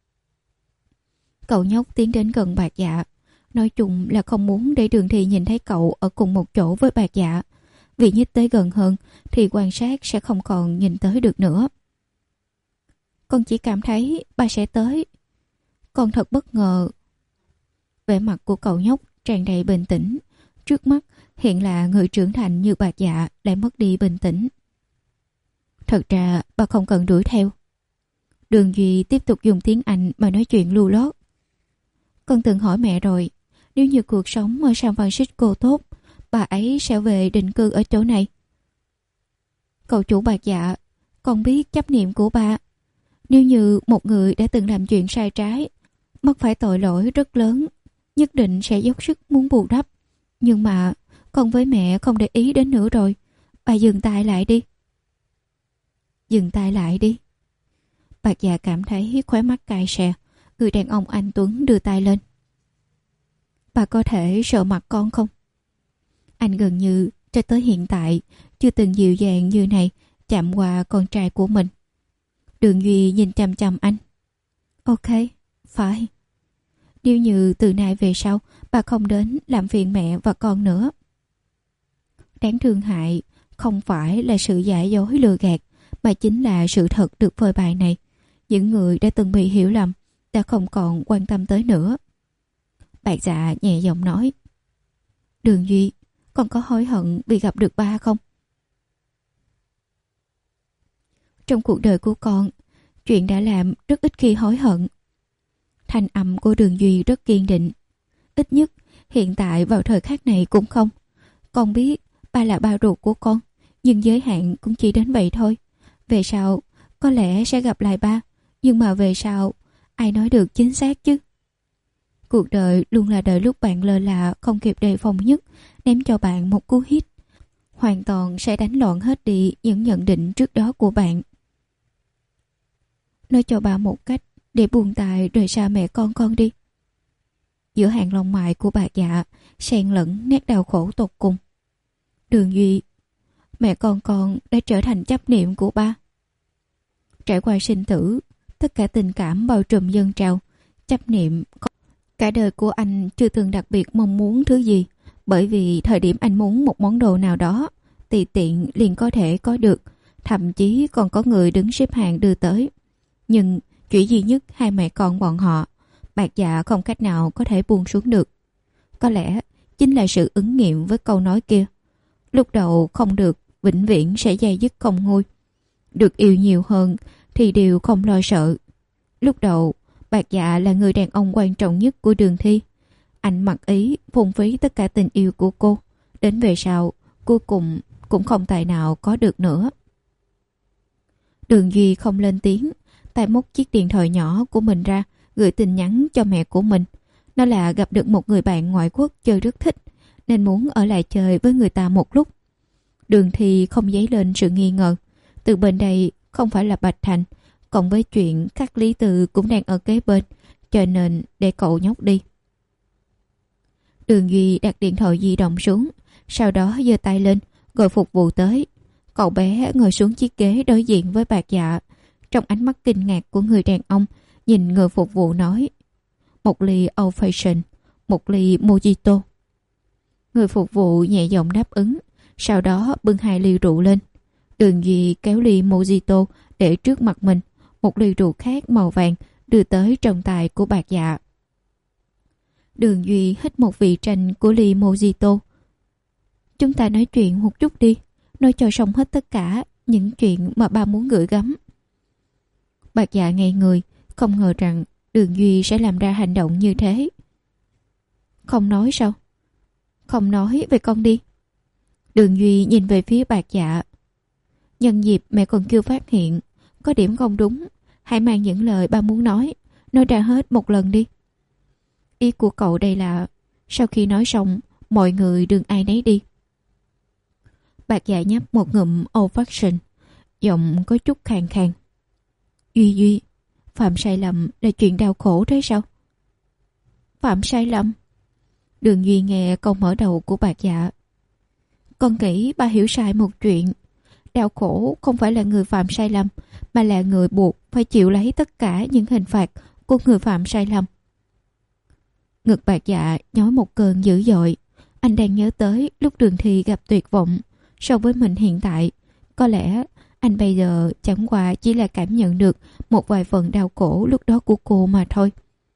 Cậu nhóc tiến đến gần Bạc Dạ, nói chung là không muốn để Đường Thi nhìn thấy cậu ở cùng một chỗ với Bạc Dạ, vì nhích tới gần hơn thì quan sát sẽ không còn nhìn tới được nữa. Con chỉ cảm thấy ba sẽ tới. Con thật bất ngờ. Vẻ mặt của cậu nhóc tràn đầy bình tĩnh. Trước mắt hiện là người trưởng thành như Bạc Dạ lại mất đi bình tĩnh. Thật ra ba không cần đuổi theo. Đường Duy tiếp tục dùng tiếng Anh mà nói chuyện lưu lót. Con từng hỏi mẹ rồi, nếu như cuộc sống ở San Francisco tốt, bà ấy sẽ về định cư ở chỗ này. Cậu chủ Bạc Dạ, con biết chấp niệm của ba. Nếu như một người đã từng làm chuyện sai trái, mắc phải tội lỗi rất lớn, nhất định sẽ dốc sức muốn bù đắp. Nhưng mà con với mẹ không để ý đến nữa rồi. Bà dừng tay lại đi. Dừng tay lại đi. Bạc Dạ cảm thấy khóe mắt cay xè. Người đàn ông anh tuấn đưa tay lên. Bà có thể sợ mặt con không? Anh gần như cho tới hiện tại chưa từng dịu dàng như này chạm qua con trai của mình. Đường Duy nhìn chằm chằm anh. Ok, phải. Nếu như từ nay về sau bà không đến làm phiền mẹ và con nữa. Đáng thương hại không phải là sự giả dối lừa gạt, mà chính là sự thật được phơi bày này. Những người đã từng bị hiểu lầm đã không còn quan tâm tới nữa. Bạc Dạ nhẹ giọng nói. Đường Duy, con có hối hận vì gặp được ba không? Trong cuộc đời của con, chuyện đã làm rất ít khi hối hận. Thanh âm của Đường Duy rất kiên định. Ít nhất hiện tại vào thời khắc này cũng không. Con biết ba là ba ruột của con, nhưng giới hạn cũng chỉ đến vậy thôi. Về sau có lẽ sẽ gặp lại ba, nhưng mà về sau ai nói được chính xác chứ. Cuộc đời luôn là đợi lúc bạn lơ là không kịp đề phòng nhất ném cho bạn một cú hit, hoàn toàn sẽ đánh loạn hết đi những nhận định trước đó của bạn. Nói cho bà một cách để buông tay rời xa mẹ con con đi. Giữa hàng lông mày của bà Dạ xen lẫn nét đau khổ tột cùng. Đường Duy, mẹ con con đã trở thành chấp niệm của ba. Trải qua sinh tử, tất cả tình cảm bao trùm dâng trào, chấp niệm. Cả đời của anh chưa từng đặc biệt mong muốn thứ gì, bởi vì thời điểm anh muốn một món đồ nào đó, tùy tiện liền có thể có được, thậm chí còn có người đứng xếp hàng đưa tới. Nhưng chuyện duy nhất hai mẹ con bọn họ, Bạc Dạ không cách nào có thể buông xuống được. Có lẽ chính là sự ứng nghiệm với câu nói kia. Lúc đầu không được, vĩnh viễn sẽ dây dứt không nguôi. Được yêu nhiều hơn thì đều không lo sợ. Lúc đầu, Bạc Dạ là người đàn ông quan trọng nhất của Đường Thi. Anh mặc ý phung phí tất cả tình yêu của cô. Đến về sau, cuối cùng cũng không tài nào có được nữa. Đường Duy không lên tiếng, tay móc chiếc điện thoại nhỏ của mình ra, gửi tin nhắn cho mẹ của mình. Nó là gặp được một người bạn ngoại quốc chơi rất thích, nên muốn ở lại chơi với người ta một lúc. Đường Thi không dấy lên sự nghi ngờ. Từ bên đây không phải là Bạch Thành, cộng với chuyện các Lý Từ cũng đang ở kế bên, cho nên để cậu nhóc đi. Đường Duy đặt điện thoại di động xuống, sau đó giơ tay lên gọi phục vụ tới. Cậu bé ngồi xuống chiếc ghế đối diện với Bạc Dạ. Trong ánh mắt kinh ngạc của người đàn ông, nhìn người phục vụ nói: một ly Old Fashion, một ly Mojito. Người phục vụ nhẹ giọng đáp ứng, sau đó bưng hai ly rượu lên. Đường Duy kéo ly Mojito để trước mặt mình, một ly rượu khác màu vàng đưa tới trong tay của Bạc Dạ. Đường Duy hít một vị chanh của ly Mojito. Chúng ta nói chuyện một chút đi, nói cho xong hết tất cả những chuyện mà ba muốn gửi gắm. Bạc Dạ ngây người, không ngờ rằng Đường Duy sẽ làm ra hành động như thế. Không nói sao? Không nói về con đi. Đường Duy nhìn về phía Bạc Dạ. Nhân dịp mẹ còn chưa phát hiện có điểm không đúng, hãy mang những lời ba muốn nói, nói ra hết một lần đi. Ý của cậu đây là sau khi nói xong, mọi người đừng ai nấy đi. Bạc Dạ nhấp một ngụm Old Fashion, giọng có chút khàn khàn. Duy Duy, phạm sai lầm là chuyện đau khổ thế sao? Phạm sai lầm? Đường Duy nghe câu mở đầu của Bạc Dạ. Con nghĩ ba hiểu sai một chuyện. Đau khổ không phải là người phạm sai lầm, mà là người buộc phải chịu lấy tất cả những hình phạt của người phạm sai lầm. Ngực Bạc Dạ nhói một cơn dữ dội. Anh đang nhớ tới lúc Đường Thi gặp tuyệt vọng. So với mình hiện tại, có lẽ anh bây giờ chẳng qua chỉ là cảm nhận được một vài phần đau khổ lúc đó của cô mà thôi.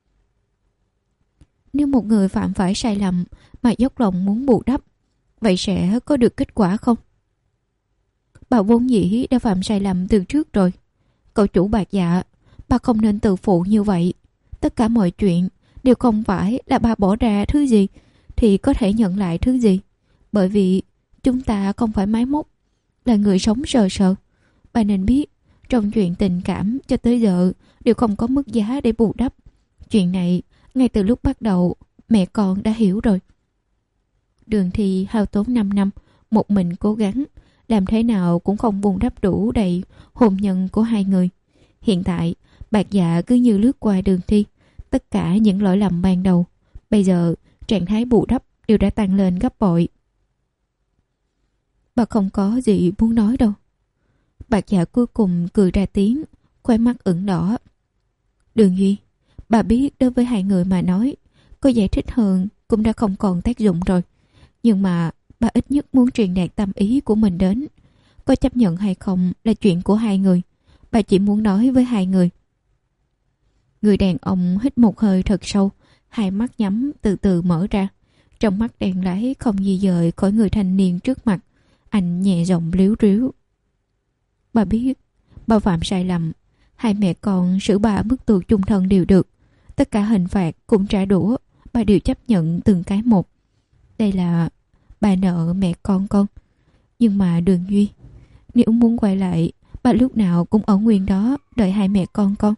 Nếu một người phạm phải sai lầm mà dốc lòng muốn bù đắp, vậy sẽ có được kết quả không? Bà vốn dĩ đã phạm sai lầm từ trước rồi. Cậu chủ Bạc Dạ, bà không nên tự phụ như vậy. Tất cả mọi chuyện đều không phải là bà bỏ ra thứ gì thì có thể nhận lại thứ gì. Bởi vì chúng ta không phải máy móc, là người sống sờ sờ. Bà nên biết, trong chuyện tình cảm cho tới giờ đều không có mức giá để bù đắp. Chuyện này ngay từ lúc bắt đầu mẹ con đã hiểu rồi. Đường Thi hao tốn năm năm một mình cố gắng, làm thế nào cũng không bù đắp đủ đầy hôn nhân của hai người. Hiện tại Bạc Dạ cứ như lướt qua Đường Thi. Tất cả những lỗi lầm ban đầu, bây giờ trạng thái bù đắp đều đã tăng lên gấp bội. Bà không có gì muốn nói đâu. Bạc dạ cuối cùng cười ra tiếng, khóe mắt ửng đỏ. Đường Duy, bà biết đối với hai người mà nói, có giải thích hơn cũng đã không còn tác dụng rồi. Nhưng mà bà ít nhất muốn truyền đạt tâm ý của mình đến. Có chấp nhận hay không là chuyện của hai người. Bà chỉ muốn nói với hai người. Người đàn ông hít một hơi thật sâu, hai mắt nhắm từ từ mở ra. Trong mắt đèn láy không di dời khỏi người thanh niên trước mặt. Anh nhẹ giọng líu ríu. Bà biết, bà phạm sai lầm. Hai mẹ con xử bà ở mức tù chung thân đều được. Tất cả hình phạt cũng trả đũa. Bà đều chấp nhận từng cái một. Đây là bà nợ mẹ con con. Nhưng mà Đường Duy, nếu muốn quay lại, bà lúc nào cũng ở nguyên đó đợi hai mẹ con con.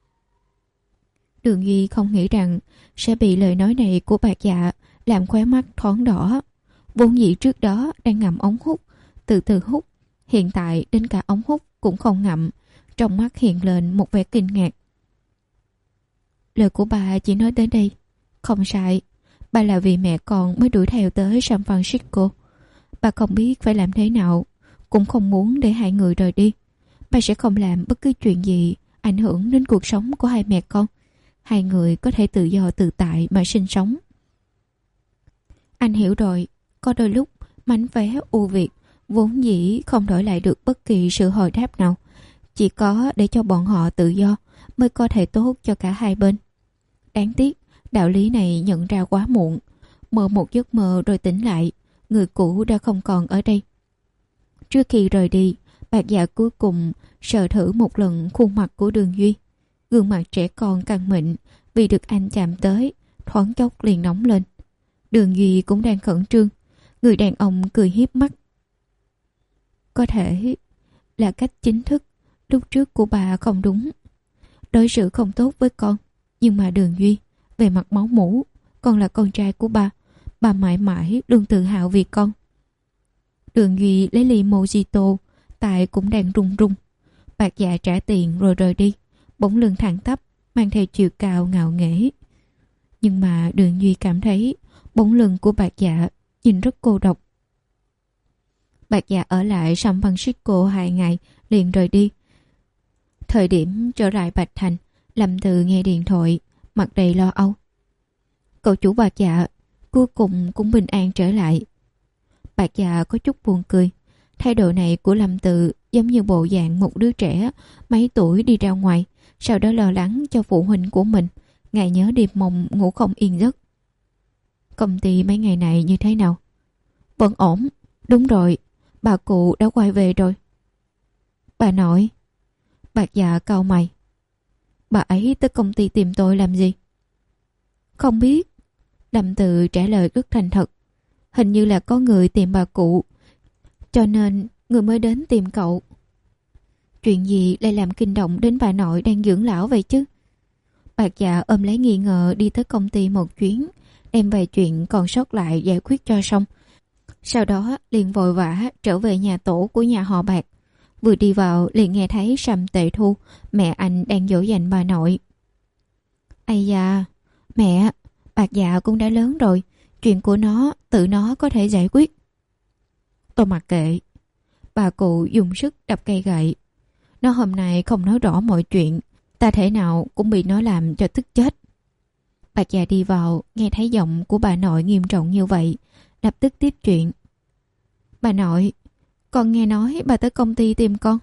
Đường Duy không nghĩ rằng sẽ bị lời nói này của Bạc Dạ làm khóe mắt thoáng đỏ. Vốn dĩ trước đó đang ngậm ống hút, từ từ hút, hiện tại đến cả ống hút cũng không ngậm. Trong mắt hiện lên một vẻ kinh ngạc. Lời của bà chỉ nói đến đây. Không sai, bà là vì mẹ con mới đuổi theo tới San Francisco. Bà không biết phải làm thế nào, cũng không muốn để hai người rời đi. Bà sẽ không làm bất cứ chuyện gì ảnh hưởng đến cuộc sống của hai mẹ con. Hai người có thể tự do tự tại mà sinh sống. Anh hiểu rồi, có đôi lúc mánh vé ưu việt vốn dĩ không đổi lại được bất kỳ sự hồi đáp nào. Chỉ có để cho bọn họ tự do mới có thể tốt cho cả hai bên. Đáng tiếc, đạo lý này nhận ra quá muộn. Mơ một giấc mơ rồi tỉnh lại, người cũ đã không còn ở đây. Trước khi rời đi, Bạc Dạ cuối cùng sờ thử một lần khuôn mặt của Đường Duy. Gương mặt trẻ con căng mịn vì được anh chạm tới, thoáng chốc liền nóng lên. Đường Duy cũng đang khẩn trương. Người đàn ông cười hiếp mắt. Có thể là cách chính thức lúc trước của bà không đúng, đối xử không tốt với con. Nhưng mà Đường Duy, về mặt máu mủ, con là con trai của bà. Bà mãi mãi luôn tự hào vì con. Đường Duy lấy ly mojito, tại cũng đang run run. Bạc Dạ trả tiền rồi rời đi, bóng lưng thẳng tắp, mang theo chiều cao ngạo nghễ. Nhưng mà Đường Duy cảm thấy bóng lưng của Bạc Dạ nhìn rất cô độc. Bạc Dạ ở lại San Francisco hai ngày liền rời đi. Thời điểm trở lại Bạch Thành, Lâm Từ nghe điện thoại, mặt đầy lo âu. Cậu chủ Bạc Dạ cuối cùng cũng bình an trở lại. Bạc Dạ có chút buồn cười. Thái độ này của Lâm Từ giống như bộ dạng một đứa trẻ mấy tuổi đi ra ngoài, sau đó lo lắng cho phụ huynh của mình, ngày nhớ đêm mộng ngủ không yên giấc. Công ty mấy ngày này như thế nào? Vẫn ổn. Đúng rồi, bà cụ đã quay về rồi. Bà nội. Bạc Dạ cau mày. Bà ấy tới công ty tìm tôi làm gì? Không biết. Lâm Từ trả lời rất thành thật. Hình như là có người tìm bà cụ, cho nên người mới đến tìm cậu. Chuyện gì lại làm kinh động đến bà nội đang dưỡng lão vậy chứ? Bạc Dạ ôm lấy nghi ngờ đi tới công ty một chuyến, đem vài chuyện còn sót lại giải quyết cho xong. Sau đó liền vội vã trở về nhà tổ của nhà họ Bạc. Vừa đi vào liền nghe thấy Sầm Tệ Thu, mẹ anh đang dỗ dành bà nội. Ây da, mẹ, Bạc Dạ cũng đã lớn rồi, chuyện của nó tự nó có thể giải quyết. Tôi mặc kệ. Bà cụ dùng sức đập cây gậy. Nó hôm nay không nói rõ mọi chuyện, ta thể nào cũng bị nó làm cho tức chết. Bạc Dạ đi vào, nghe thấy giọng của bà nội nghiêm trọng như vậy, lập tức tiếp chuyện. Bà nội, con nghe nói bà tới công ty tìm con.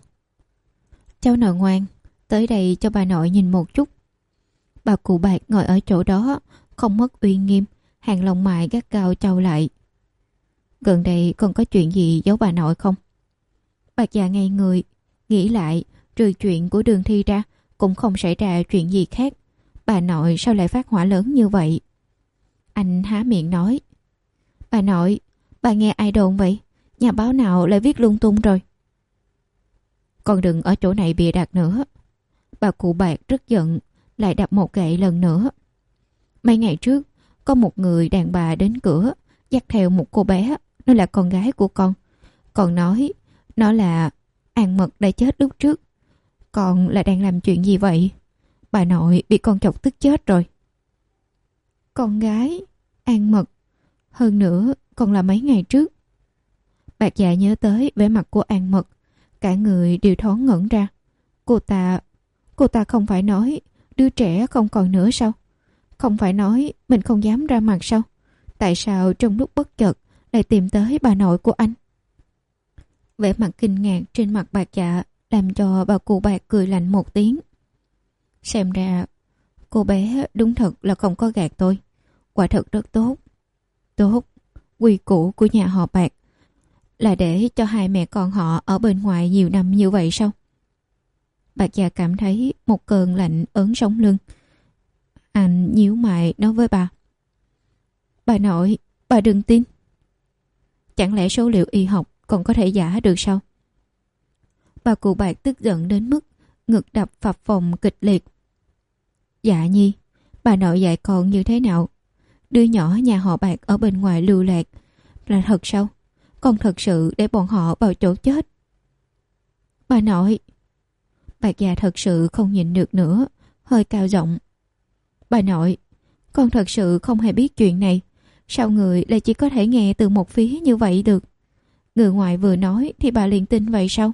Cháu nội ngoan, tới đây cho bà nội nhìn một chút. Bà cụ Bạc ngồi ở chỗ đó, không mất uy nghiêm, hàng lông mày gắt gao chau lại. Gần đây còn có chuyện gì giấu bà nội không? Bạc Dạ ngây người, nghĩ lại, trừ chuyện của Đường Thi ra, cũng không xảy ra chuyện gì khác. Bà nội sao lại phát hỏa lớn như vậy? Anh há miệng nói. Bà nội, bà nghe ai đồn vậy? Nhà báo nào lại viết lung tung rồi? Con đừng ở chỗ này bịa đặt nữa. Bà cụ Bạc rất giận, lại đập một gậy lần nữa. Mấy ngày trước, có một người đàn bà đến cửa, dắt theo một cô bé, nó là con gái của con. Còn nói, nó là An Mật đã chết lúc trước. Con là đang làm chuyện gì vậy? Bà nội bị con chọc tức chết rồi. Con gái, An Mật. Hơn nữa, còn là mấy ngày trước. Bạc Dạ nhớ tới vẻ mặt của An Mật, cả người đều thoáng ngẩn ra. Cô ta, cô ta không phải nói đứa trẻ không còn nữa sao? Không phải nói mình không dám ra mặt sao? Tại sao trong lúc bất chợt lại tìm tới bà nội của anh? Vẻ mặt kinh ngạc trên mặt Bạc Dạ làm cho bà cụ Bạc cười lạnh một tiếng. Xem ra cô bé đúng thật là không có gạt tôi. Quả thật rất tốt. Tốt, quy củ của nhà họ Bạc là để cho hai mẹ con họ ở bên ngoài nhiều năm như vậy sao? Bạc Dạ cảm thấy một cơn lạnh ớn sống lưng. Anh nhíu mày nói với bà. Bà nội, bà đừng tin. Chẳng lẽ số liệu y học còn có thể giả được sao? Bà cụ Bạc tức giận đến mức ngực đập phập phồng kịch liệt. Dạ Nhi, bà nội dạy con như thế nào? Đứa nhỏ nhà họ Bạc ở bên ngoài lưu lạc là thật sao? Con thật sự để bọn họ vào chỗ chết. Bà nội. Bạc Dạ thật sự không nhịn được nữa, hơi cao giọng. Bà nội, con thật sự không hề biết chuyện này. Sao người lại chỉ có thể nghe từ một phía như vậy được? Người ngoài vừa nói thì bà liền tin vậy sao?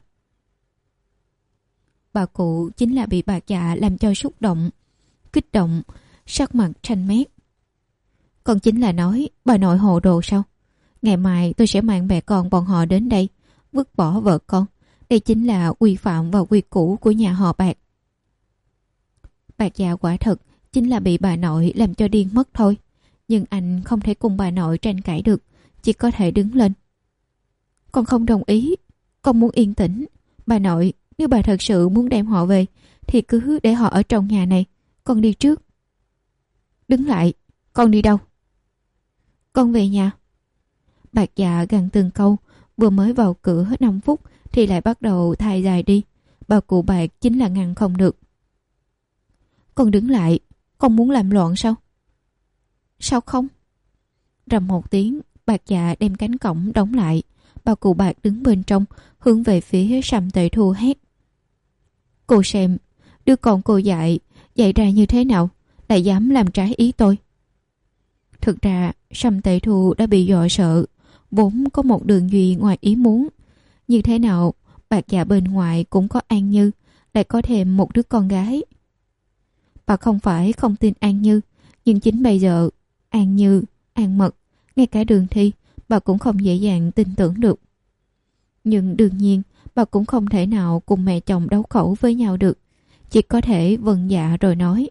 Bà cụ chính là bị Bạc Dạ làm cho xúc động, kích động, sắc mặt xanh mét. Con chính là nói bà nội hồ đồ sao? Ngày mai tôi sẽ mang mẹ con bọn họ đến đây, vứt bỏ vợ con. Đây chính là quy phạm và quy củ của nhà họ Bạc. Bạc Dạ quả thật chính là bị bà nội làm cho điên mất thôi. Nhưng anh không thể cùng bà nội tranh cãi được, chỉ có thể đứng lên. Con không đồng ý, con muốn yên tĩnh. Bà nội, nếu bà thật sự muốn đem họ về thì cứ để họ ở trong nhà này. Con đi trước. Đứng lại, con đi đâu? Con về nhà. Bạc Dạ gần từng câu, vừa mới vào cửa hết năm phút thì lại bắt đầu thai dài đi. Bà cụ Bạc chính là ngăn không được. Con đứng lại, con muốn làm loạn sao? Sao không? Rầm một tiếng, Bạc Dạ đem cánh cổng đóng lại. Bà cụ Bạc đứng bên trong, hướng về phía Sầm Tệ Thu hét. Cô xem, đứa con cô dạy, dạy ra như thế nào, lại dám làm trái ý tôi. Thực ra, Sầm Tệ Thu đã bị dọa sợ, vốn có một đường duy ngoài ý muốn. Như thế nào, Bạc Dạ bên ngoài cũng có An Như, lại có thêm một đứa con gái. Bà không phải không tin An Như, nhưng chính bây giờ, An Như, An Mật, ngay cả Đường Thi, bà cũng không dễ dàng tin tưởng được. Nhưng đương nhiên, bà cũng không thể nào cùng mẹ chồng đấu khẩu với nhau được, chỉ có thể vâng dạ rồi nói.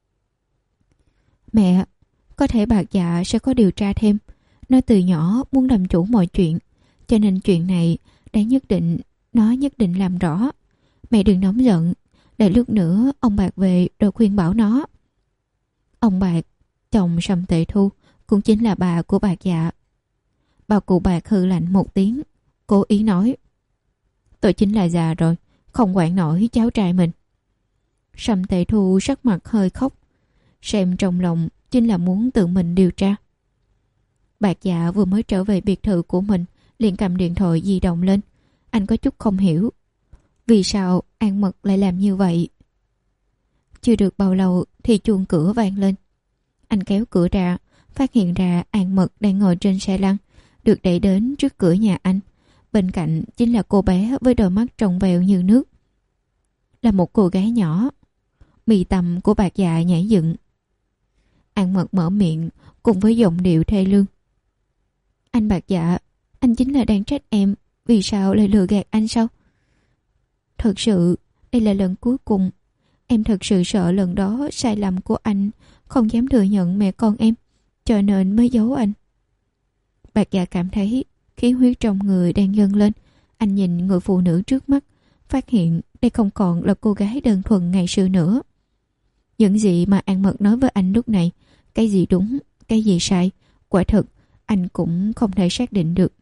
Mẹ, có thể Bạc Dạ sẽ có điều tra thêm. Nó từ nhỏ muốn làm chủ mọi chuyện, cho nên chuyện này đã nhất định, nó nhất định làm rõ. Mẹ đừng nóng giận, để lúc nữa ông Bạc về rồi khuyên bảo nó. Ông Bạc, chồng Sầm Tệ Thu, cũng chính là bà của Bạc Dạ. Bà cụ Bạc hừ lạnh một tiếng, cố ý nói. Tôi chính là già rồi, không quản nổi cháu trai mình. Sầm Tệ Thu sắc mặt hơi khóc, xem trong lòng chính là muốn tự mình điều tra. Bạc Dạ vừa mới trở về biệt thự của mình, liền cầm điện thoại di động lên. Anh có chút không hiểu, vì sao An Mật lại làm như vậy. Chưa được bao lâu thì chuông cửa vang lên. Anh kéo cửa ra, phát hiện ra An Mật đang ngồi trên xe lăn, được đẩy đến trước cửa nhà anh. Bên cạnh chính là cô bé với đôi mắt trong veo như nước. Là một cô gái nhỏ. Mi tâm của Bạc Dạ nhảy dựng. An Mật mở miệng cùng với giọng điệu thê lương. Anh Bạc Dạ, anh chính là đang trách em vì sao lại lừa gạt anh sao? Thật sự đây là lần cuối cùng. Em thật sự sợ lần đó sai lầm của anh, không dám thừa nhận mẹ con em, cho nên mới giấu anh. Bạc Dạ cảm thấy khí huyết trong người đang dâng lên. Anh nhìn người phụ nữ trước mắt, phát hiện đây không còn là cô gái đơn thuần ngày xưa nữa. Những gì mà An Mật nói với anh lúc này, cái gì đúng, cái gì sai, quả thật anh cũng không thể xác định được.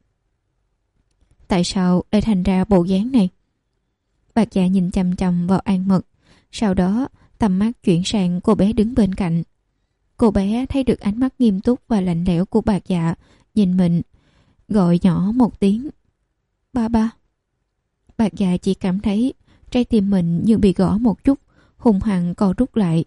Tại sao lại thành ra bộ dáng này? Bạc Dạ nhìn chằm chằm vào An Mật, sau đó tầm mắt chuyển sang cô bé đứng bên cạnh. Cô bé thấy được ánh mắt nghiêm túc và lạnh lẽo của Bạc Dạ, nhìn mình, gọi nhỏ một tiếng. Ba ba. Bạc Dạ chỉ cảm thấy trái tim mình như bị gõ một chút, hùng hăng co rút lại.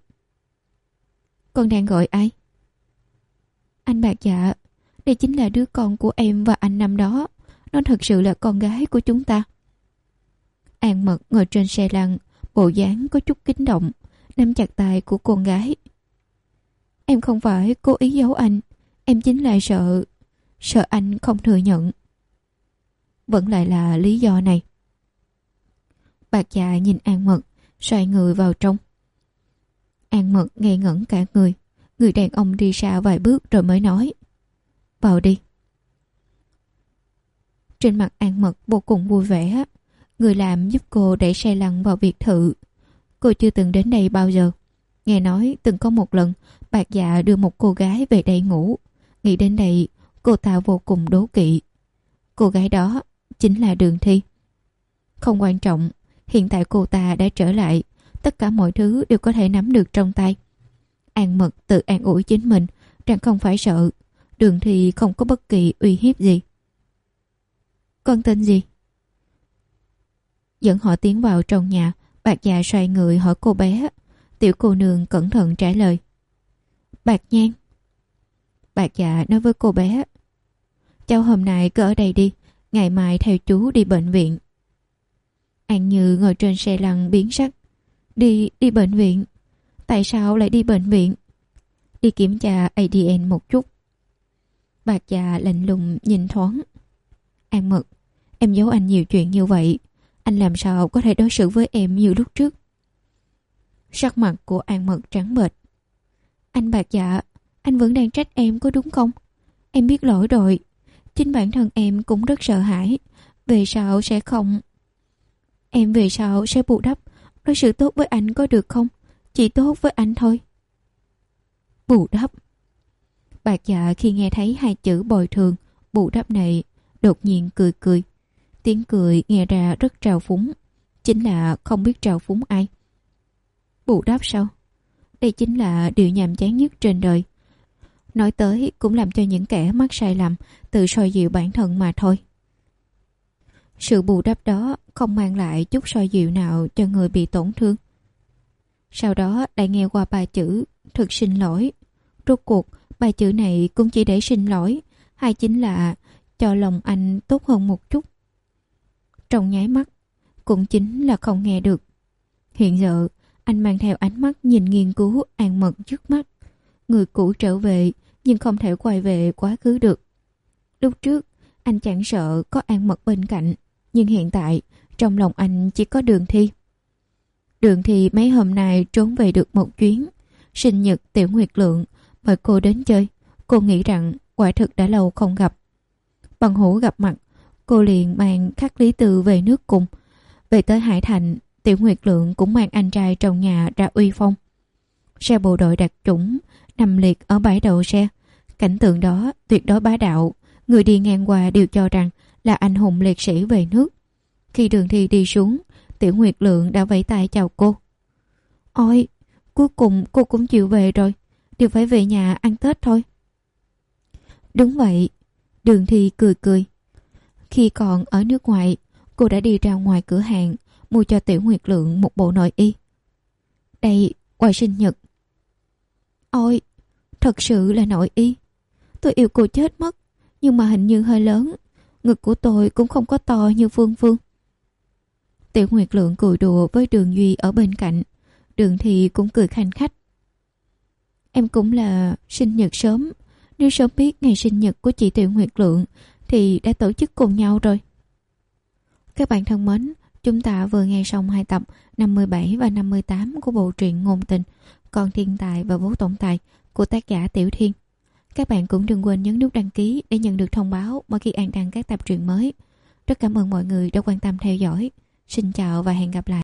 Con đang gọi ai? Anh Bạc Dạ, đây chính là đứa con của em và anh năm đó. nó thật sự là con gái của chúng ta. An Mật ngồi trên xe lăn, bộ dáng có chút kích động, nắm chặt tay của con gái. Em không phải cố ý giấu anh, em chính là sợ, sợ anh không thừa nhận. Vẫn lại là lý do này. Bạc Dạ nhìn An Mật, xoay người vào trong. An Mật ngây ngẩn cả người. Người đàn ông đi xa vài bước rồi mới nói: vào đi. Trên mặt An Mật vô cùng vui vẻ. Người làm giúp cô đẩy xe lăn vào biệt thự. Cô chưa từng đến đây bao giờ. Nghe nói từng có một lần Bạc Dạ đưa một cô gái về đây ngủ. Nghĩ đến đây cô ta vô cùng đố kỵ. Cô gái đó chính là Đường Thi. Không quan trọng, hiện tại cô ta đã trở lại. Tất cả mọi thứ đều có thể nắm được trong tay. An Mật tự an ủi chính mình rằng không phải sợ. Đường Thi không có bất kỳ uy hiếp gì. Con tên gì? Dẫn họ tiến vào trong nhà. Bạc Dạ xoay người hỏi cô bé. Tiểu cô nương cẩn thận trả lời: Bạc Nhan. Bạc Dạ nói với cô bé: cháu hôm nay cứ ở đây đi, ngày mai theo chú đi bệnh viện. An Như ngồi trên xe lăn biến sắc. Đi, đi bệnh viện? Tại sao lại đi bệnh viện? Đi kiểm tra a đê en một chút. Bạc Dạ lạnh lùng nhìn thoáng. An Mật, em giấu anh nhiều chuyện như vậy, anh làm sao có thể đối xử với em như lúc trước? Sắc mặt của An Mật trắng bệch. Anh Bạc Dạ, anh vẫn đang trách em có đúng không? Em biết lỗi rồi. Chính bản thân em cũng rất sợ hãi. Về sau sẽ không... Em về sau sẽ bù đắp, đối xử tốt với anh có được không? Chỉ tốt với anh thôi. Bù đắp. Bạc Dạ khi nghe thấy hai chữ bồi thường, bù đắp này, đột nhiên cười cười. Tiếng cười nghe ra rất trào phúng. Chính là không biết trào phúng ai. Bù đắp sao? Đây chính là điều nhàm chán nhất trên đời. Nói tới cũng làm cho những kẻ mắc sai lầm tự soi dịu bản thân mà thôi. Sự bù đắp đó không mang lại chút soi dịu nào cho người bị tổn thương. Sau đó lại nghe qua ba chữ thực xin lỗi. Rốt cuộc ba chữ này cũng chỉ để xin lỗi, hay chính là cho lòng anh tốt hơn một chút. Trong nháy mắt cũng chính là không nghe được. Hiện giờ anh mang theo ánh mắt nhìn nghiên cứu An Mật trước mắt. Người cũ trở về nhưng không thể quay về quá khứ được. Lúc trước anh chẳng sợ có An Mật bên cạnh, nhưng hiện tại trong lòng anh chỉ có Đường Thi. Đường Thi mấy hôm nay trốn về được một chuyến. Sinh nhật Tiểu Nguyệt Lượng mời cô đến chơi. Cô nghĩ rằng quả thực đã lâu không gặp. Bằng hữu gặp mặt, cô liền mang Khắc Lý Tư về nước cùng. Về tới Hải Thành, Tiểu Nguyệt Lượng cũng mang anh trai trong nhà ra uy phong. Xe bộ đội đặc chủng nằm liệt ở bãi đậu xe. Cảnh tượng đó tuyệt đối bá đạo. Người đi ngang qua đều cho rằng là anh hùng liệt sĩ về nước. Khi Đường Thi đi xuống, Tiểu Nguyệt Lượng đã vẫy tay chào cô. Ôi, cuối cùng cô cũng chịu về rồi. Đều phải về nhà ăn Tết thôi. Đúng vậy. Đường Thi cười cười. Khi còn ở nước ngoài, cô đã đi ra ngoài cửa hàng mua cho Tiểu Nguyệt Lượng một bộ nội y. Đây, quà sinh nhật. Ôi, thật sự là nội y. Tôi yêu cô chết mất, nhưng mà hình như hơi lớn. Ngực của tôi cũng không có to như Phương Phương. Tiểu Nguyệt Lượng cười đùa với Đường Duy ở bên cạnh. Đường Thi cũng cười khanh khách. Em cũng là sinh nhật sớm. Nếu sớm biết ngày sinh nhật của chị Tiểu Nguyệt Lượng thì đã tổ chức cùng nhau rồi. Các bạn thân mến, chúng ta vừa nghe xong hai tập năm mươi bảy và năm mươi tám của bộ truyện ngôn tình Con Thiên Tài và Vô Tổng Tài của tác giả Tiểu Thiên. Các bạn cũng đừng quên nhấn nút đăng ký để nhận được thông báo mỗi khi An đăng các tập truyện mới. Rất cảm ơn mọi người đã quan tâm theo dõi. Xin chào và hẹn gặp lại.